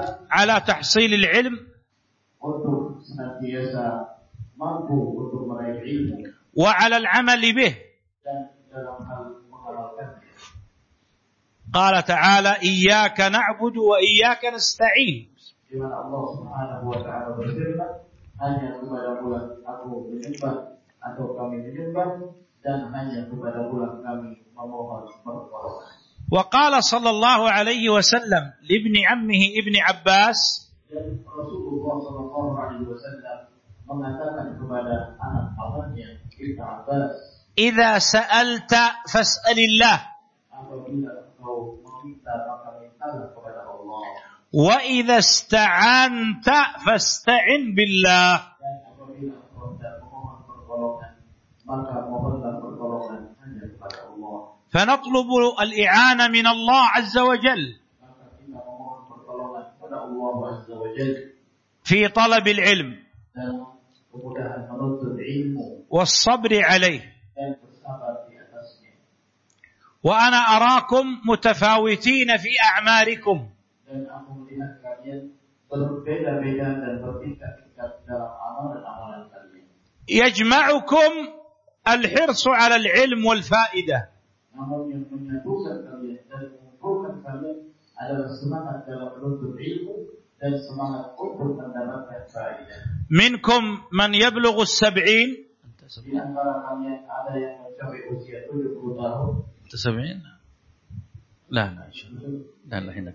على تحصيل العلم untuk senantiasa mampu untuk meraih ilmu وعلى العمل به. dan dalam hal mengamalkannya. قال تعالى إياك نعبد وإياك نستعين. Di mana Allah Subhanahu wa taala berfirman, hanya kepada-Mu aku menyembah atau kami menyembah dan hanya kepada-Mu kami memohon pertolongan. وقال صلى الله عليه وسلم لابن عمه ابن عباس Dan Rasulullah sallallahu alaihi wasallam mengatakan kepada anak pamannya Ibnu Abbas, إذا سألت فاسأل الله apabila engkau meminta maka mintalah kepada Allah, وإذا استعنت فاستعن بالله. dan apabila engkau tidak memohon pertolongan maka mohonlah pertolongan hanya kepada Allah. فنطلب الإعانة من الله عز وجل Maka kita memohon pertolongan kepada Allah Azza wa Jalla في طلب العلم dan kemudahan menuntut ilmu والصبر عليه. dan bersabar di atasnya. وأنا أراكم متفاوتين في أعماركم Dan aku melihat kalian berbeda-beda dan bertingkat-tingkat dalam amalan-amalan kalian. يجمعكم الحرص على العلم والفائدة، Namun yang menyatukan kalian dan mengumpulkan kalian adalah semangat dalam menuntut ilmu dan semangat untuk mendapatkan faedah. منكم من يبلغ السبعين. Di antara kalian ada yang mencapai usia tujuh puluh tahun. أنت سبعين؟ لا لا إن شاء الله لا لا هنا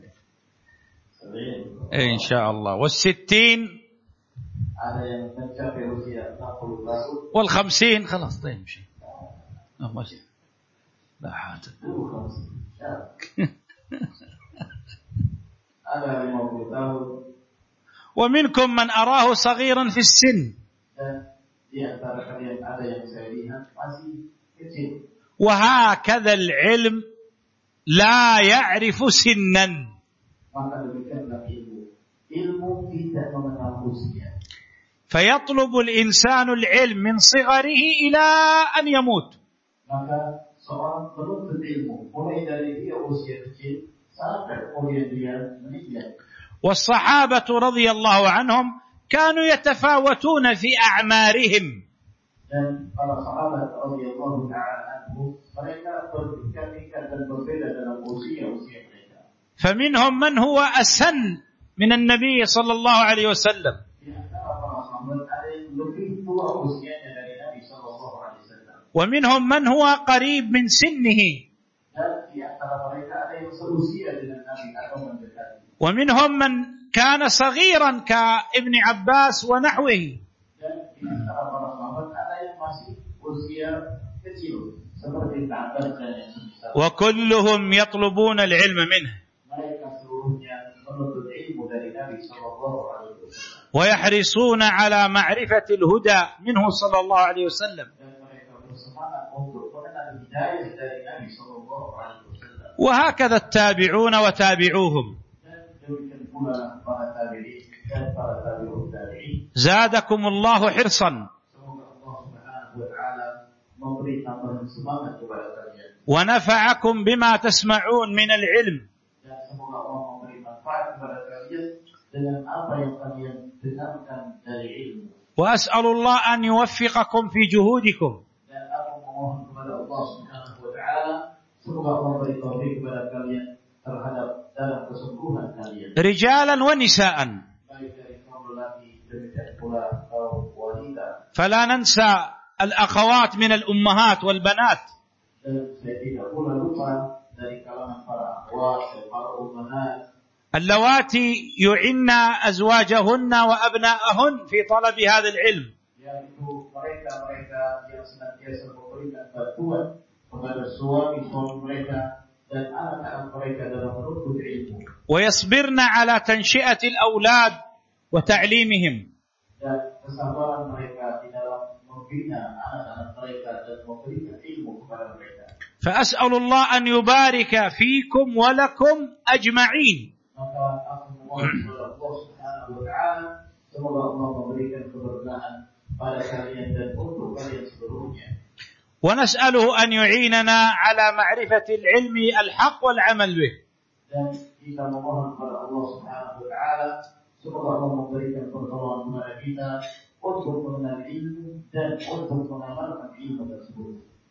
إن شاء الله. والستين Ada yang mencapai usia enam puluh tahun. والخمسين خلاص طيب مشي. لا ما لا حاجة. Ada lima puluh tahun. ومنكم من أراه صغيرا في السن. Dan di antara kalian ada yang saya lihat masih kecil. وهكذا العلم لا يعرف سنا. Maka demikianlah ilmu. Ilmu tidak mengenal usia. فيطلب الإنسان العلم من صغره إلى أن يموت. Maka seorang penuntut ilmu mulai dari dia usia kecil sampai kemudian dia meninggal. والصحابة رضي الله عنهم كانوا يتفاوتون في أعمارهم. Dan para sahabat radhiyallahu ta'ala anhum mereka bertingkat-tingkat dan berbeda dalam usia-usia mereka. فمنهم من هو أسن من النبي صلى الله عليه وسلم. Di antara para sahabat ada yang lebih tua usianya dari Nabi sallallahu alaihi wasallam. ومنهم من هو قريب من سنه. Dan di antara mereka ada yang seusia dengan Nabi atau mendekati. ومنهم من كان صغيرا كابن عباس ونحوه. Dan di antara para sahabat ada yang masih usia kecil seperti Abbas dan yang semisal. وكلهم يطلبون العلم منه Mereka seluruhnya menuntut ilmu dari Nabi sallallahu alaihi wasallam. ويحرصون على معرفة الهدى منه صلى الله عليه وسلم. Dan mereka bersemangat untuk mengenal hidayah dari Nabi sallallahu alaihi wasallam. وهكذا التابعون وتابعوهم. Dan demikian pula para tabi'in dan para tabi'ut tabi'in. زادكم الله حرصا Semoga Allah Subhanahu wa taala memberi tambahan semangat kepada kalian. ونفعكم بما تسمعون من العلم. Dan semoga Allah memberi manfaat kepada kalian dengan apa yang kalian dengarkan dari ilmu. وأسأل الله أن يوفقكم في جهودكم. Dan aku memohon kepada Allah Subhanahu wa taala semoga Allah beri taufik kepada kalian terhadap dalam kesungguhan kalian. رجالا ونساء. Baik dari kaum lelaki demikian pula kaum wanita. فلا ننسى الأخوات من الأمهات والبنات. Dan saya tidak pula lupa dari kalangan para akhwat dan para ummahat اللواتي يعن أزواجهن وأبناءهن في طلب هذا العلم. yaitu mereka-mereka yang senantiasa memberikan bantuan kepada suami-suami mereka dan anak-anak mereka dalam menuntut ilmu. ويصبرن على تنشئة الأولاد وتعليمهم. Dan kesabaran mereka di dalam membina anak-anak mereka dan memberikan ilmu kepada mereka. فأسأل الله أن يبارك فيكم ولكم أجمعين. Maka aku memohon kepada Allah Subhanahu wa taala semoga Allah memberikan keberkahan pada kalian dan untuk kalian seluruhnya. ونسأله أن يعيننا على معرفة العلم الحق والعمل به. Dan kita memohon kepada Allah Subhanahu wa taala semoga Allah memberikan pertolongan kepada kita untuk mengenal ilmu dan untuk mengamalkan ilmu tersebut.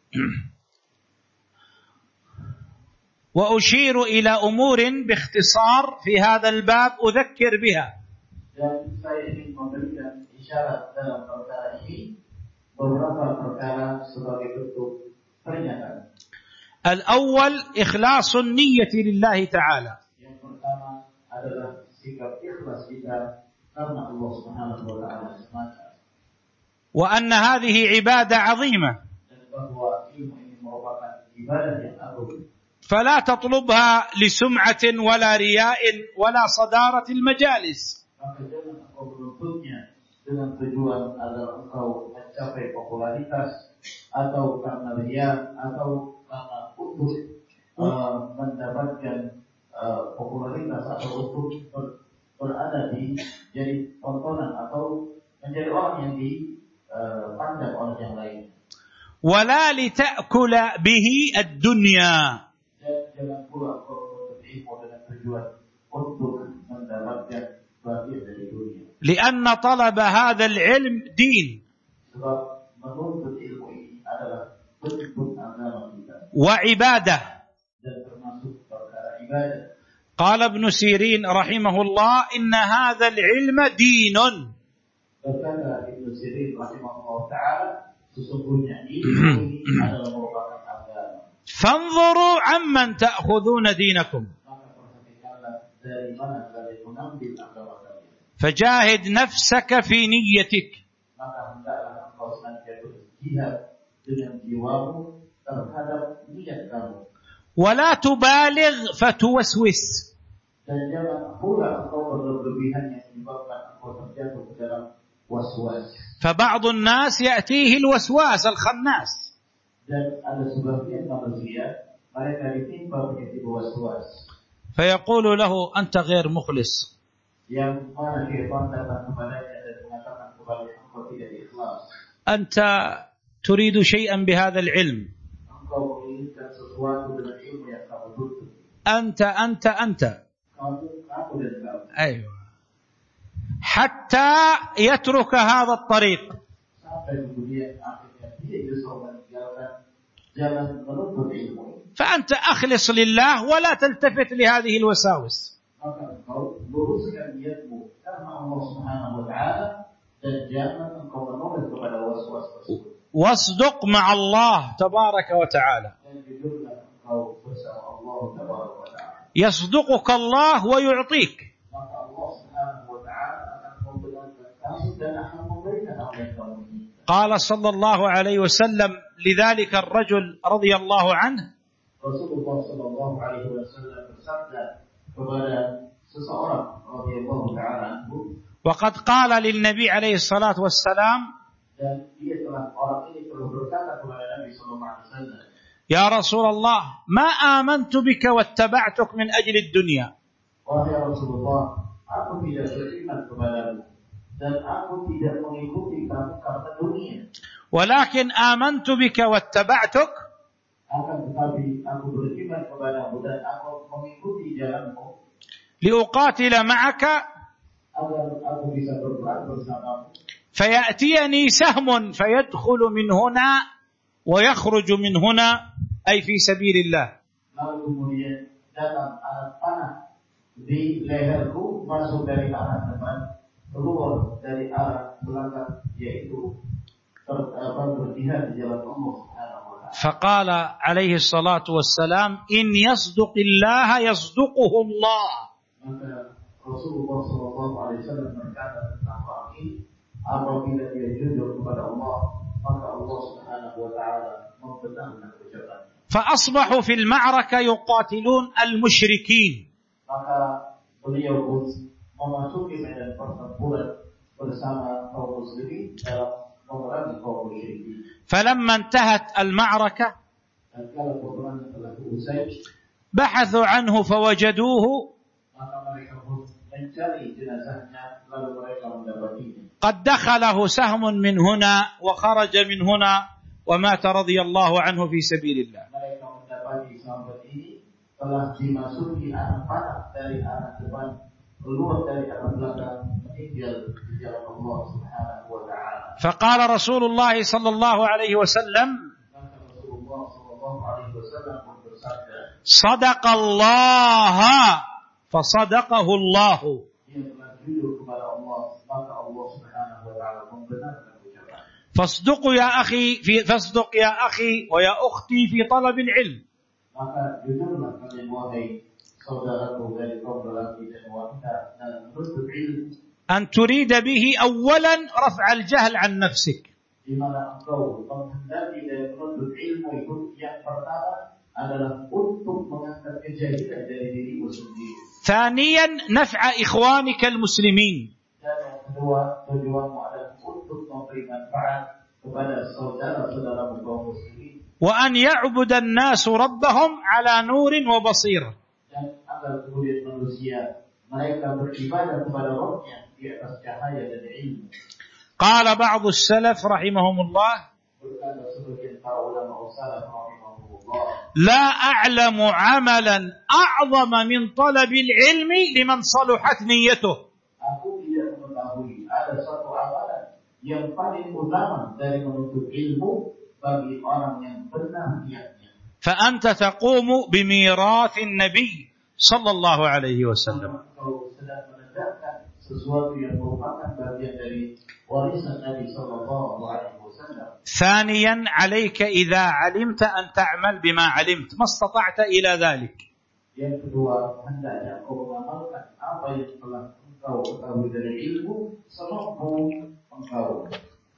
وأشير إلى أمور باختصار في هذا الباب أذكر بها. Dan saya ingin memberikan isyarat dalam perkara ini beberapa perkara sebagai bentuk peringatan. الأول إخلاص النية لله تعالى. Yang pertama adalah sikap ikhlas kita karena Allah Subhanahu wa taala semata. وأن هذه عبادة عظيمة. Dan bahwa ilmu ini merupakan ibadah yang agung. فلا تطلبها لسمعة ولا رياء ولا صدارة المجالس. Maka jangan engkau menuntutnya dengan tujuan agar engkau mencapai popularitas atau karena riya atau karena untuk uh, mendapatkan uh, popularitas atau untuk ber, berada di jadi tontonan atau menjadi orang yang dipandang uh, oleh yang lain. ولا لتأكل به الدنيا. Jangan pula kau berilmu dengan tujuan untuk mendapatkan bagian dari dunia. لأن طلب هذا العلم دين. Sebab menuntut ilmu ini adalah bentuk agama kita. وعبادة. Dan termasuk perkara ibadah. قال ابن سيرين رحمه الله إن هذا العلم دين. Berkata Ibnu Sirin rahimahullah taala sesungguhnya ilmu ini adalah merupakan agama. فانظروا عمن تأخذون دينكم. فجاهد نفسك في نيتك. ولا تبالغ فتوسوس. فبعض الناس يأتيه الوسواس الخناس. Dan ada sebagian manusia mereka ditimpa penyakit waswas. فيقول له أنت غير مخلص. Yang mana syaitan datang kepadanya dan mengatakan kepada engkau tidak ikhlas. أنت تريد شيئا بهذا العلم. Engkau menginginkan sesuatu dengan ilmu yang kamu tuntut. أنت أنت أنت. Kamu kamu dan kamu. أيوة. حتى يترك هذا الطريق. Sampai kemudian akhirnya dia justru meninggalkan jalan menuntut ilmu. فأنت أخلص لله ولا تلتفت لهذه الوساوس. Maka engkau luruskan niatmu karena Allah Subhanahu wa taala dan jangan engkau menoleh kepada waswas tersebut. واصدق مع الله تبارك وتعالى. Dan jujurlah engkau bersama Allah tabaraka wa taala. يصدقك الله ويعطيك. Maka Allah Subhanahu wa taala akan membenarkan kamu dan akan memberikan apa yang kamu inginkan. قال صلى الله عليه وسلم لذلك الرجل رضي الله عنه. Rasulullah sallallahu alaihi wasallam bersabda kepada seseorang radhiyallahu ta'ala anhu. وقد قال للنبي عليه الصلاة والسلام. Dan dia telah orang ini telah berkata kepada Nabi sallallahu alaihi wasallam. يا رسول الله ما آمنت بك واتبعتك من أجل الدنيا. Wahai Rasulullah, aku tidak beriman kepadamu dan aku tidak mengikuti kamu karena dunia. ولكن آمنت بك واتبعتك. Akan tetapi aku beriman kepadamu dan aku mengikuti jalanmu. لأقاتل معك. Agar aku bisa berperang bersamamu. فيأتيني سهم فيدخل من هنا ويخرج من هنا أي في سبيل الله. Lalu kemudian datang anak panah di leherku masuk dari arah depan keluar dari arah belakang yaitu berjihad di jalan Allah Subhanahu wa taala. فقال عليه الصلاة والسلام إن يصدق الله يصدقه الله. Maka Rasulullah sallallahu alaihi wasallam berkata tentang orang ini, apabila dia jujur kepada Allah, maka Allah Subhanahu wa taala membenarkan ucapannya. فأصبحوا في المعركة يقاتلون المشركين. Maka beliau pun memasuki medan pertempuran bersama kaum muslimin dalam memerangi kaum musyrikin. فلما انتهت المعركة Dan kalau peperangan telah selesai, بحثوا عنه فوجدوه maka mereka pun mencari jenazahnya lalu mereka mendapatinya. قد دخله سهم من هنا وخرج من هنا ومات رضي الله عنه في سبيل الله. Mereka mendapati sahabat ini telah dimasuki anak panah dari arah depan, keluar dari arah belakang, meninggal di jalan Allah Subhanahu wa taala. فقال رسول الله صلى الله عليه وسلم Maka Rasulullah sallallahu alaihi wasallam bersabda, صدق الله فصدقه الله. Dia telah jujur kepada Allah, maka Allah Subhanahu wa taala membenarkan ucapan. فاصدق يا أخي في فاصدق يا أخي ويا أختي في طلب العلم. Maka jujurlah kalian wahai saudaraku dari kaum lelaki dan wanita dalam menuntut ilmu. أن تريد به أولا رفع الجهل عن نفسك. Di mana engkau menghendaki dari menuntut ilmu itu yang pertama adalah untuk mengangkat kejahilan dari dirimu sendiri. ثانيا نفع إخوانك المسلمين. Dan yang kedua, tujuanmu adalah untuk memberi manfaat kepada saudara-saudara kaum muslimin. وأن يعبد الناس ربهم على نور وبصيرة. Dan agar kemudian manusia mereka beribadah kepada Rabb-Nya di atas cahaya dan ilmu. قال بعض السلف رحمهم الله Berkata sebagian para ulama salaf rahimahumullah, لا أعلم عملا أعظم من طلب العلم لمن صلحت نيته. Aku tidak mengetahui ada satu amalan yang paling utama dari menuntut ilmu bagi orang yang benar niatnya. فأنت تقوم بميراث النبي صلى الله عليه وسلم. Kau sedang menegakkan sesuatu yang merupakan bagian dari warisan Nabi sallallahu alaihi wasallam. ثانيا عليك إذا علمت أن تعمل بما علمت ما استطعت إلى ذلك. Yang kedua, hendaknya kau mengamalkan apa yang telah engkau ketahui dari ilmu semampu engkau.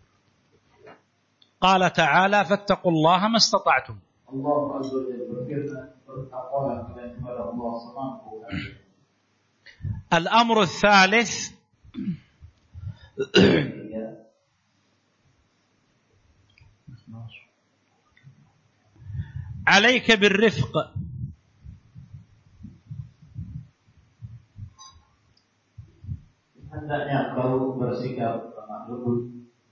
قال تعالى فاتقوا الله ما استطعتم. Allah Azza wa Jalla berfirman, bertakwalah kalian kepada Allah semampu kalian. الأمر الثالث عليك بالرفق. Hendaknya kau bersikap lemah lembut.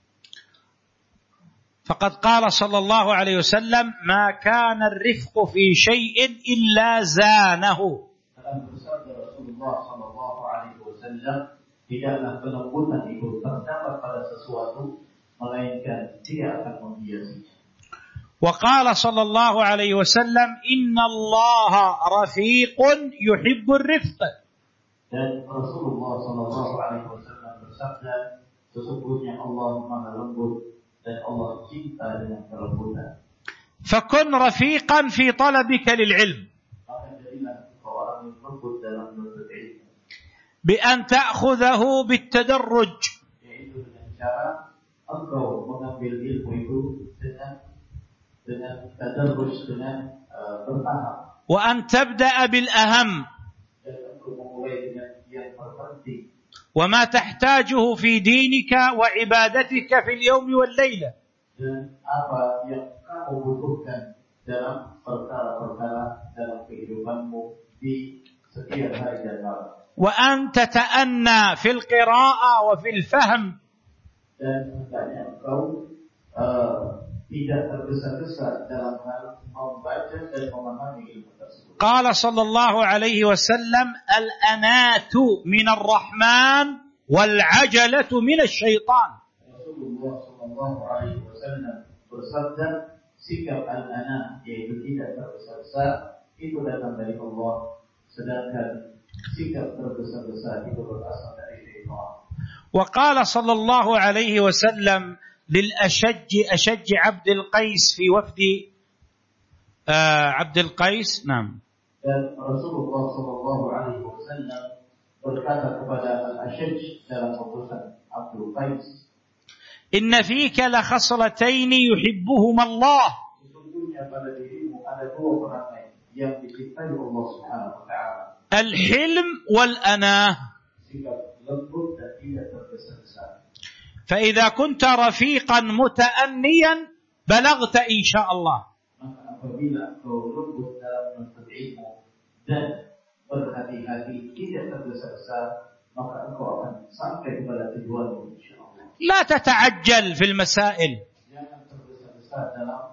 فقد قال صلى الله عليه وسلم ما كان الرفق في شيء إلا زانه. Dalam bersabda Rasulullah sallallahu alaihi wasallam, tidaklah kelembutan itu terdapat pada sesuatu melainkan dia akan menghiasinya. وقال صلى الله عليه وسلم إن الله رفيق يحب الرفق. Dan Rasulullah sallallahu alaihi wasallam bersabda, sesungguhnya Allah Maha lembut dan Allah cinta dengan kelembutan. فكن رفيقا في طلبك للعلم Maka jadilah seorang yang lembut dalam menuntut ilmu, بأن تأخذه بالتدرج. yaitu dengan cara engkau mengambil ilmu itu dengan dengan tadarruj, dengan uh, bertahap, وأن تبدأ بالأهم dan engkau memulai dengan yang terpenting. وما تحتاجه في دينك وعبادتك في اليوم والليلة. Dan apa yang kamu butuhkan dalam perkara-perkara dalam kehidupanmu di setiap hari dan malam. وأن تتأنى في القراءة وفي الفهم. Dan hendaknya engkau uh, tidak tergesa-gesa dalam hal membaca dan memahami ilmu tersebut. قال صلى الله عليه وسلم الأنات من الرحمن والعجلة من الشيطان. Rasulullah sallallahu alaihi wasallam bersabda, sikap al-ana yaitu tidak tergesa-gesa itu datang dari Allah, sedangkan sikap tergesa-gesa itu berasal dari syaitan. وقال صلى الله عليه وسلم للأشج أشج عبد القيس في وفد آه عبد القيس نعم. Dan Rasulullah sallallahu alaihi wasallam berkata kepada Al-Ashaj dalam utusan Abdul Qais, إن فيك لخصلتين يحبهما الله. sesungguhnya pada dirimu ada dua perangai yang dicintai Allah Subhanahu wa taala. الحلم والأناه. Sikap lembut dan tidak tergesa-gesa. فإذا كنت رفيقا متأنيا بلغت إن شاء الله. Maka apabila kau lembut dalam menuntut ilmu dan berhati-hati tidak tergesa-gesa, maka engkau akan sampai kepada tujuanmu insyaallah. لا تتعجل في المسائل. Jangan tergesa-gesa dalam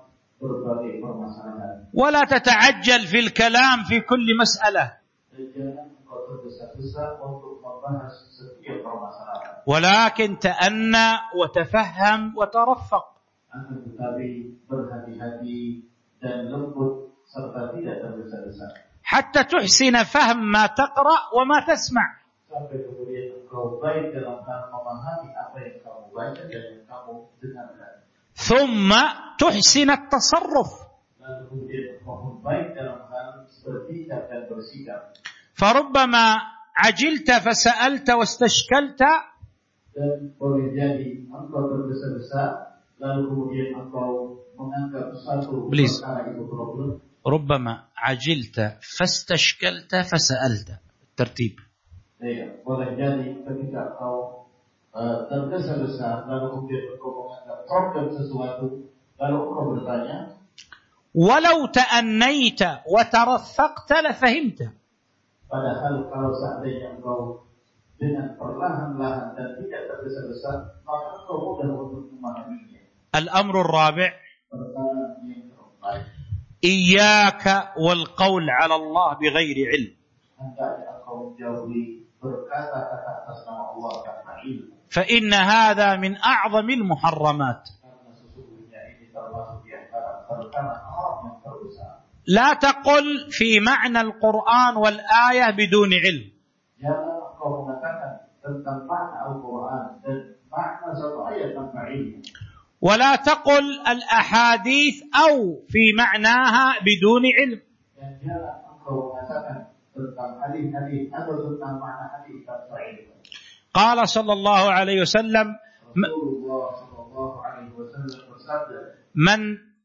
berbagai permasalahan. ولا تتعجل في الكلام في كل مسألة. Jangan engkau tergesa-gesa untuk membahas setiap permasalahan. ولكن تأنى وتفهم وترفق. Akan tetapi berhati-hati dan lembut serta tidak tergesa-gesa. حتى تحسن فهم ما تقرأ وما تسمع. Sampai kemudian engkau baik dalam hal memahami apa yang kamu baca dan yang kamu dengarkan. ثم تحسن التصرف. Lalu kemudian engkau pun baik dalam hal bertindak dan bersikap. فربما عجلت فسألت واستشكلت. Dan boleh jadi engkau tergesa-gesa lalu kemudian engkau menganggap satu Please. perkara itu problem. ربما عجلت فاستشكلت فسألت. ترتيب. Ya, boleh jadi ketika engkau uh, tergesa-gesa lalu kemudian engkau menganggap problem sesuatu lalu engkau bertanya. ولو تأنيت وترفقت لفهمت. Padahal kalau seandainya engkau dengan perlahan-lahan dan tidak tergesa-gesa, maka engkau mudah untuk memahaminya. الأمر الرابع Perkara yang keempat, إياك والقول على الله بغير علم. hendaknya engkau menjauhi berkata-kata atas nama Allah tanpa ilmu. فإن هذا من أعظم المحرمات. Karena sesungguhnya ini termasuk di antara perkara haram yang terbesar. لا تقل في معنى القرآن والآية بدون علم. Jangan engkau mengatakan tentang makna Al-Quran dan makna satu ayat tanpa ilmu. ولا تقل الأحاديث أو في معناها بدون علم. Dan jangan engkau mengatakan tentang hadis-hadis atau tentang makna hadis tanpa ilmu. قال صلى الله عليه وسلم Rasulullah sallallahu alaihi wasallam bersabda, من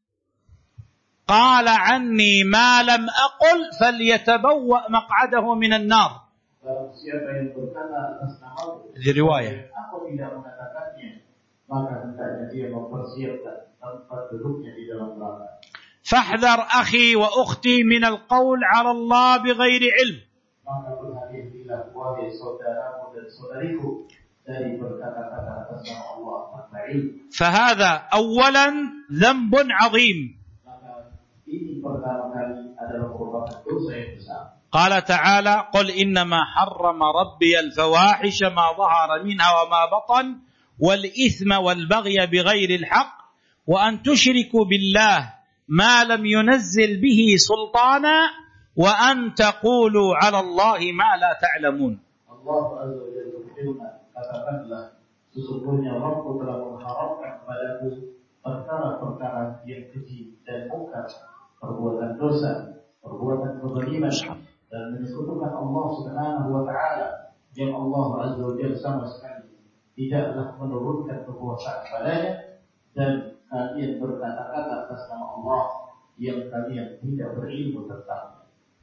قال عني ما لم أقل فليتبوأ مقعده من النار. barang siapa yang berkata atas namaku, Di riwayat. aku tidak mengatakannya, maka hendaknya dia mempersiapkan tempat duduknya di dalam neraka. فاحذر أخي وأختي من القول على الله بغير علم. Maka berhati-hatilah wahai saudaramu dan saudariku dari berkata-kata atas nama Allah tanpa ilmu. فهذا أولا ذنب عظيم. Maka ini pertama kali adalah merupakan dosa yang besar. قال تعالى قل إنما حرم ربي الفواحش ما ظهر منها وما بطن والإثم والبغي بغير الحق وأن تشركوا بالله ما لم ينزل به سلطانا وأن تقولوا على الله ما لا تعلمون. Allah Azza wa Jalla berfirman, katakanlah sesungguhnya Rabbku telah mengharamkan kepadaku perkara-perkara yang keji dan mungkar, perbuatan dosa, perbuatan kezaliman dan menyekutukan Allah Subhanahu wa taala yang Allah Azza wa Jalla sama sekali tidaklah menurunkan kekuasaan padanya, dan kalian berkata-kata atas nama Allah yang kalian tidak berilmu tentangnya.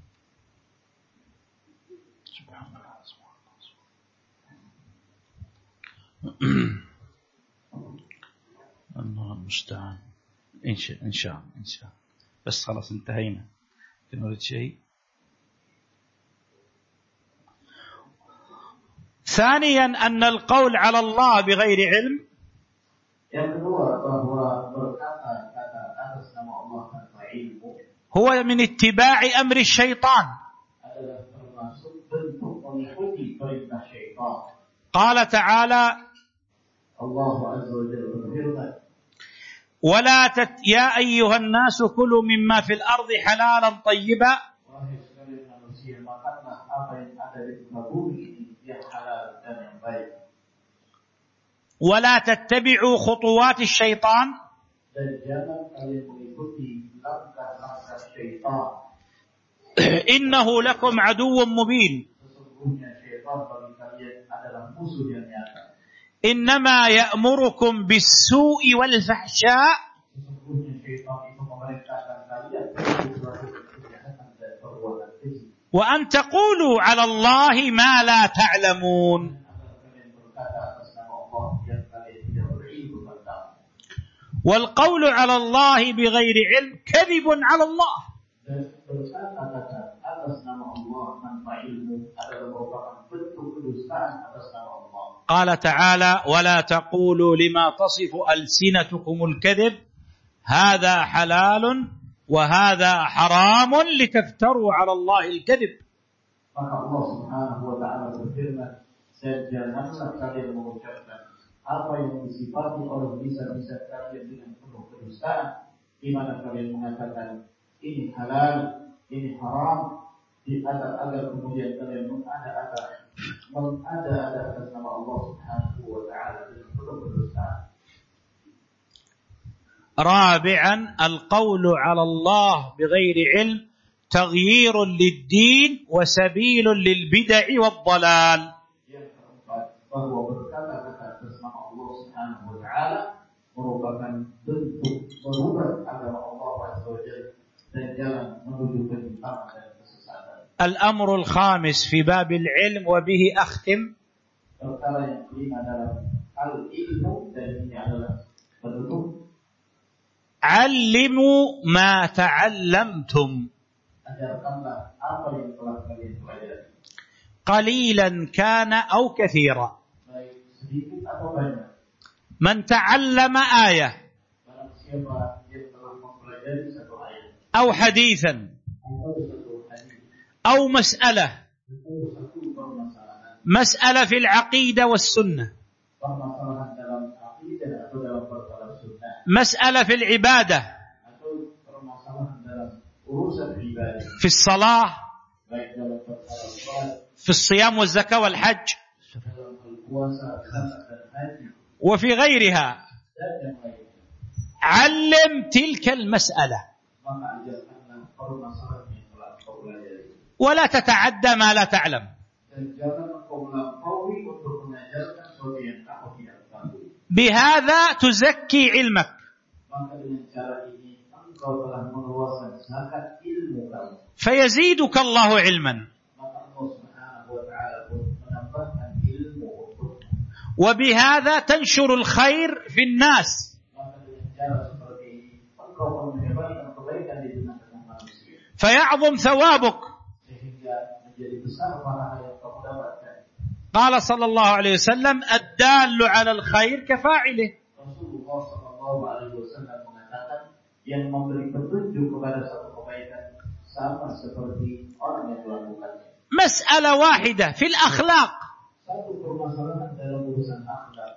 الله المستعان. إن شاء إن شاء إن شاء بس خلاص انتهينا. نريد شيء ثانيا أن القول على الله بغير علم Yang kedua, bahwa berkata kata atas nama Allah tanpa ilmu هو من اتباع أمر الشيطان. adalah termasuk bentuk mengikuti perintah syaitan. قال تعالى Allah Azza wa Jalla berfirman, ولا تت يا أيها الناس كلوا مما في الأرض حلالا طيبا. wahai sekalian manusia, makanlah apa yang ada di muka bumi ini yang halal dan yang baik. ولا تتبعوا خطوات الشيطان Dan jangan kalian mengikuti langkah-langkah syaitan. إنه لكم عدو مبين. Sesungguhnya syaitan bagi kalian adalah musuh yang nyata. إنما يأمركم بالسوء والفحشاء Sesungguhnya syaitan itu memerintahkan kalian untuk melakukan kejahatan dan perbuatan keji. وأن تقولوا على الله ما لا تعلمون. Agar kalian berkata atas nama Allah yang kalian tidak berilmu tentang. والقول على الله بغير علم كذب على الله. Dan berkata-kata atas nama Allah tanpa ilmu adalah merupakan bentuk kedustaan atas nama Allah. قال تعالى ولا تقولوا لما تصف ألسنتكم الكذب هذا حلال وهذا حرام لتفتروا على الله الكذب. Maka Allah Subhanahu wa taala berfirman, dan janganlah kalian mengucapkan apa yang disifati oleh bisa-bisa kalian dengan penuh kedustaan, di mana kalian mengatakan ini halal, ini haram, di atas agar kemudian kalian mengada-ada mengada-ada atas nama Allah Subhanahu wa taala dengan penuh kedustaan. رابعا القول على الله بغير علم تغيير للدين وسبيل للبدع والضلال. Yang keempat, bahwa berkata-kata atas nama Allah Subhanahu wa taala merupakan bentuk merubah agama Allah Azza wa Jalla dan jalan menuju penyimpangan dan kesesatan. الأمر الخامس في باب العلم وبه أختم. Perkara yang kelima dalam hal ilmu, dan ini adalah penutup. علموا ما تعلمتم. Ajarkanlah apa yang telah kalian pelajari. قليلا كان أو كثيرا. Baik sedikit atau banyak. من تعلم آية Barang siapa yang telah mempelajari satu ayat أو حديثا atau satu hadis أو مسألة atau satu permasalahan, مسألة في العقيدة والسنة permasalahan dalam akidah atau dalam perkara sunnah, مسألة في العبادة atau permasalahan dalam urusan ibadah, في الصلاة baik dalam perkara salat, في الصيام والزكاة والحج dalam puasa, zakat dan haji وفي غيرها. dan yang lainnya. علم تلك المسألة Maka ajarkanlah permasalahan yang telah kau pelajari, ولا تتعدى ما لا تعلم. dan jangan engkau melampaui untuk mengajarkan sesuatu yang kamu tidak tahu. بهذا تزكي علمك Maka dengan cara ini engkau telah meluaskan zakat ilmu kamu. فيزيدك الله علما. Maka Allah Subhanahu wa taala pun menambahkan ilmu untukmu. وبهذا تنشر الخير في الناس. Maka dengan cara seperti ini engkau akan menyebarkan kebaikan di tengah-tengah manusia, فيعظم ثوابك. sehingga menjadi besar pahala yang kamu dapatkan. قال صلى الله عليه وسلم الدال على الخير كفاعله. Rasulullah Shallallahu Alaihi Wasallam mengatakan yang memberi petunjuk kepada satu kebaikan sama seperti orang yang melakukannya. مسألة واحدة في الأخلاق Satu permasalahan dalam urusan akhlak,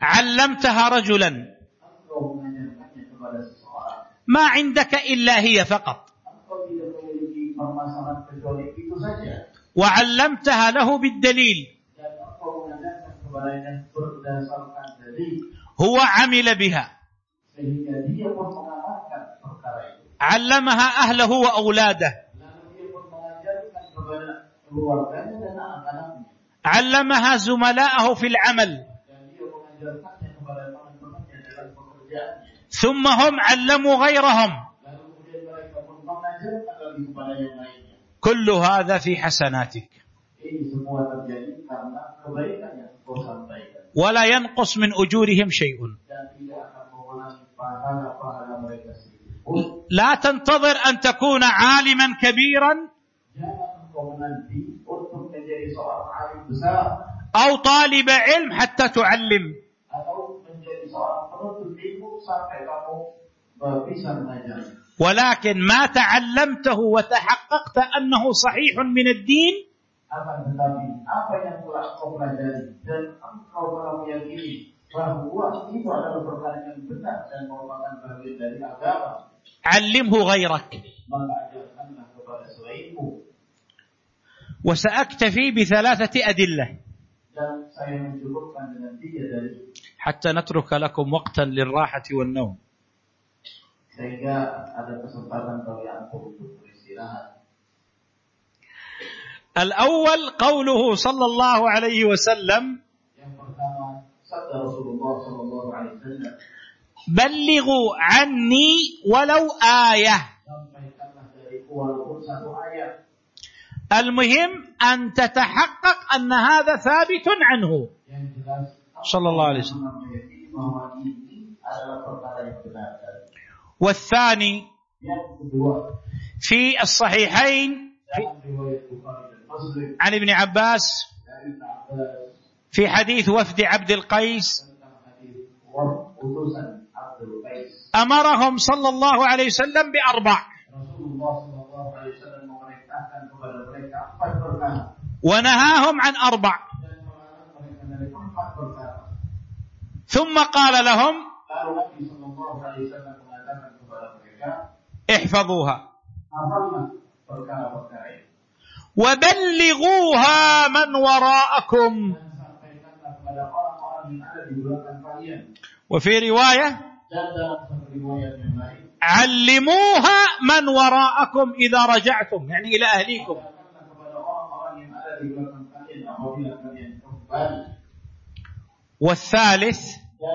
علمتها رجلا engkau mengajarkannya kepada seseorang. ما عندك إلا هي فقط Engkau tidak memiliki permasalahan kecuali itu saja, وعلمتها له بالدليل. dan engkau mengajarkan kepadanya berdasarkan dalil, هو عمل بها sehingga dia pun mengamalkan perkara itu. علمها أهله وأولاده Lalu dia pun mengajarkan kepada keluarganya dan anak-anaknya, علمها زملائه في العمل dan dia mengajarkannya kepada teman-temannya dalam pekerjaannya. ثم هم علموا غيرهم. Lalu kemudian mereka pun mengajarkan lagi kepada yang lainnya. كل هذا في حسناتك Ini semua terjadi karena kebaikan yang engkau sampaikan, ولا ينقص من أجورهم شيء. dan tidak akan mengurangi pahala-pahala mereka sedikit pun. لا تنتظر أن تكون عالما كبيرا Jangan engkau menanti untuk menjadi seorang alim besar أو طالب علم حتى تعلم. atau menjadi seorang penuntut ilmu sampai kamu bisa mengajar. ولكن ما تعلمته وتحققت أنه صحيح من الدين Akan tetapi apa yang telah engkau pelajari dan engkau telah meyakini bahwa itu adalah perkara yang benar dan merupakan bagian dari agama, علمه غيرك. maka ajarkanlah kepada selainmu. وسأكتفي بثلاثة أدلة Dan saya mencukupkan dengan tiga dalil حتى نترك لكم وقتا للراحة والنوم. sehingga ada kesempatan bagi antum untuk beristirahat. الأول قوله صلى الله عليه وسلم Yang pertama, sabda Rasulullah sallallahu alaihi wasallam, بلغوا عني ولو آية. sampaikanlah dariku walaupun satu ayat. المهم أن تتحقق أن هذا ثابت عنه Yang jelas صلى الله عليه وسلم. meyakini bahwa ini adalah perkara yang benar. والثاني Yang kedua, في الصحيحين dalam riwayat Bukhari dan Muslim عن ابن عباس dari Ibnu Abbas في حديث وفد عبد القيس tentang hadis utusan Abdul Qais أمرهم صلى الله عليه وسلم بأربع. ونهاهم عن أربع. ثم قال لهم احفظوها وبلغوها من وراءكم. وفي رواية علموها من وراءكم إذا رجعتم، يعني إلى أهليكم. والثالث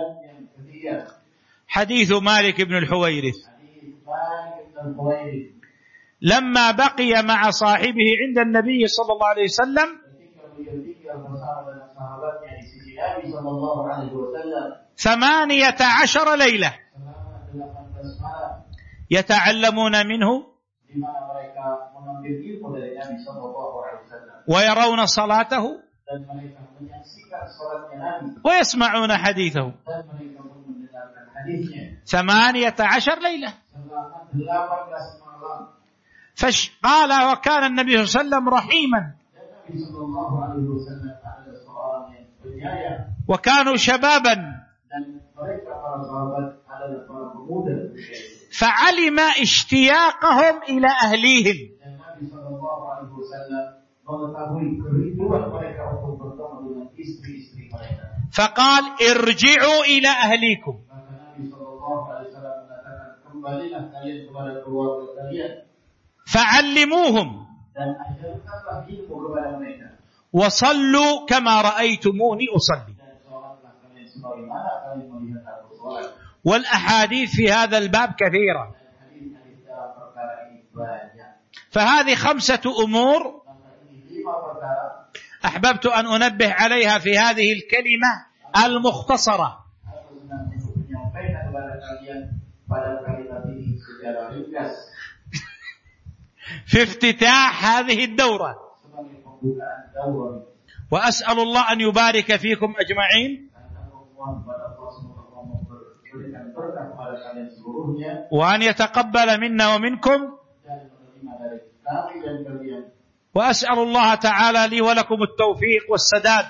حديث مالك بن الحويرث لما بقي مع صاحبه عند النبي صلى الله عليه وسلم ثمانية عشر ليلة يتعلمون منه ويرون صلاته ويسمعون حديثه. ثمانية عشر ليلة. فقال وكان النبي صلى الله عليه وسلم رحيما وكانوا شبابا فعلم اشتياقهم إلى أهليهم فقال ارجعوا إلى أهليكم فعلموهم وصلوا كما رأيتموني أصلي. والأحاديث في هذا الباب كثيرة، فهذه خمسة أمور أحببت أن أنبه عليها في هذه الكلمة المختصرة في افتتاح هذه الدورة. وأسأل الله أن يبارك فيكم أجمعين وأن يتقبل منا ومنكم، وأسأل الله تعالى لي ولكم التوفيق والسداد.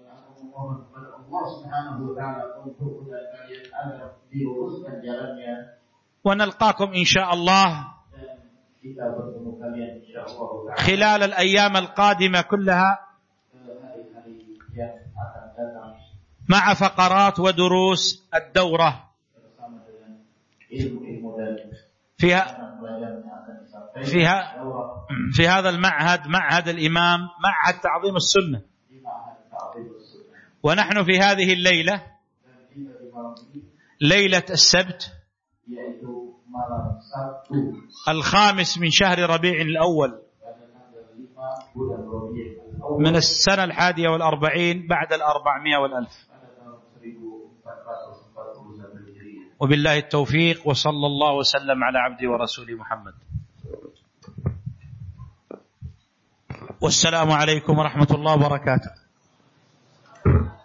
ونلقاكم إن شاء الله خلال الأيام القادمة كلها مع فقرات ودروس الدورة فيها فيها في هذا المعهد، معهد الإمام، معهد تعظيم السنة. ونحن في هذه الليلة ليلة السبت الخامس من شهر ربيع الأول من السنة الحادية والأربعين بعد الأربعمائة والألف. وبالله التوفيق، وصلى الله وسلم على عبده ورسوله محمد. والسلام عليكم ورحمة الله وبركاته.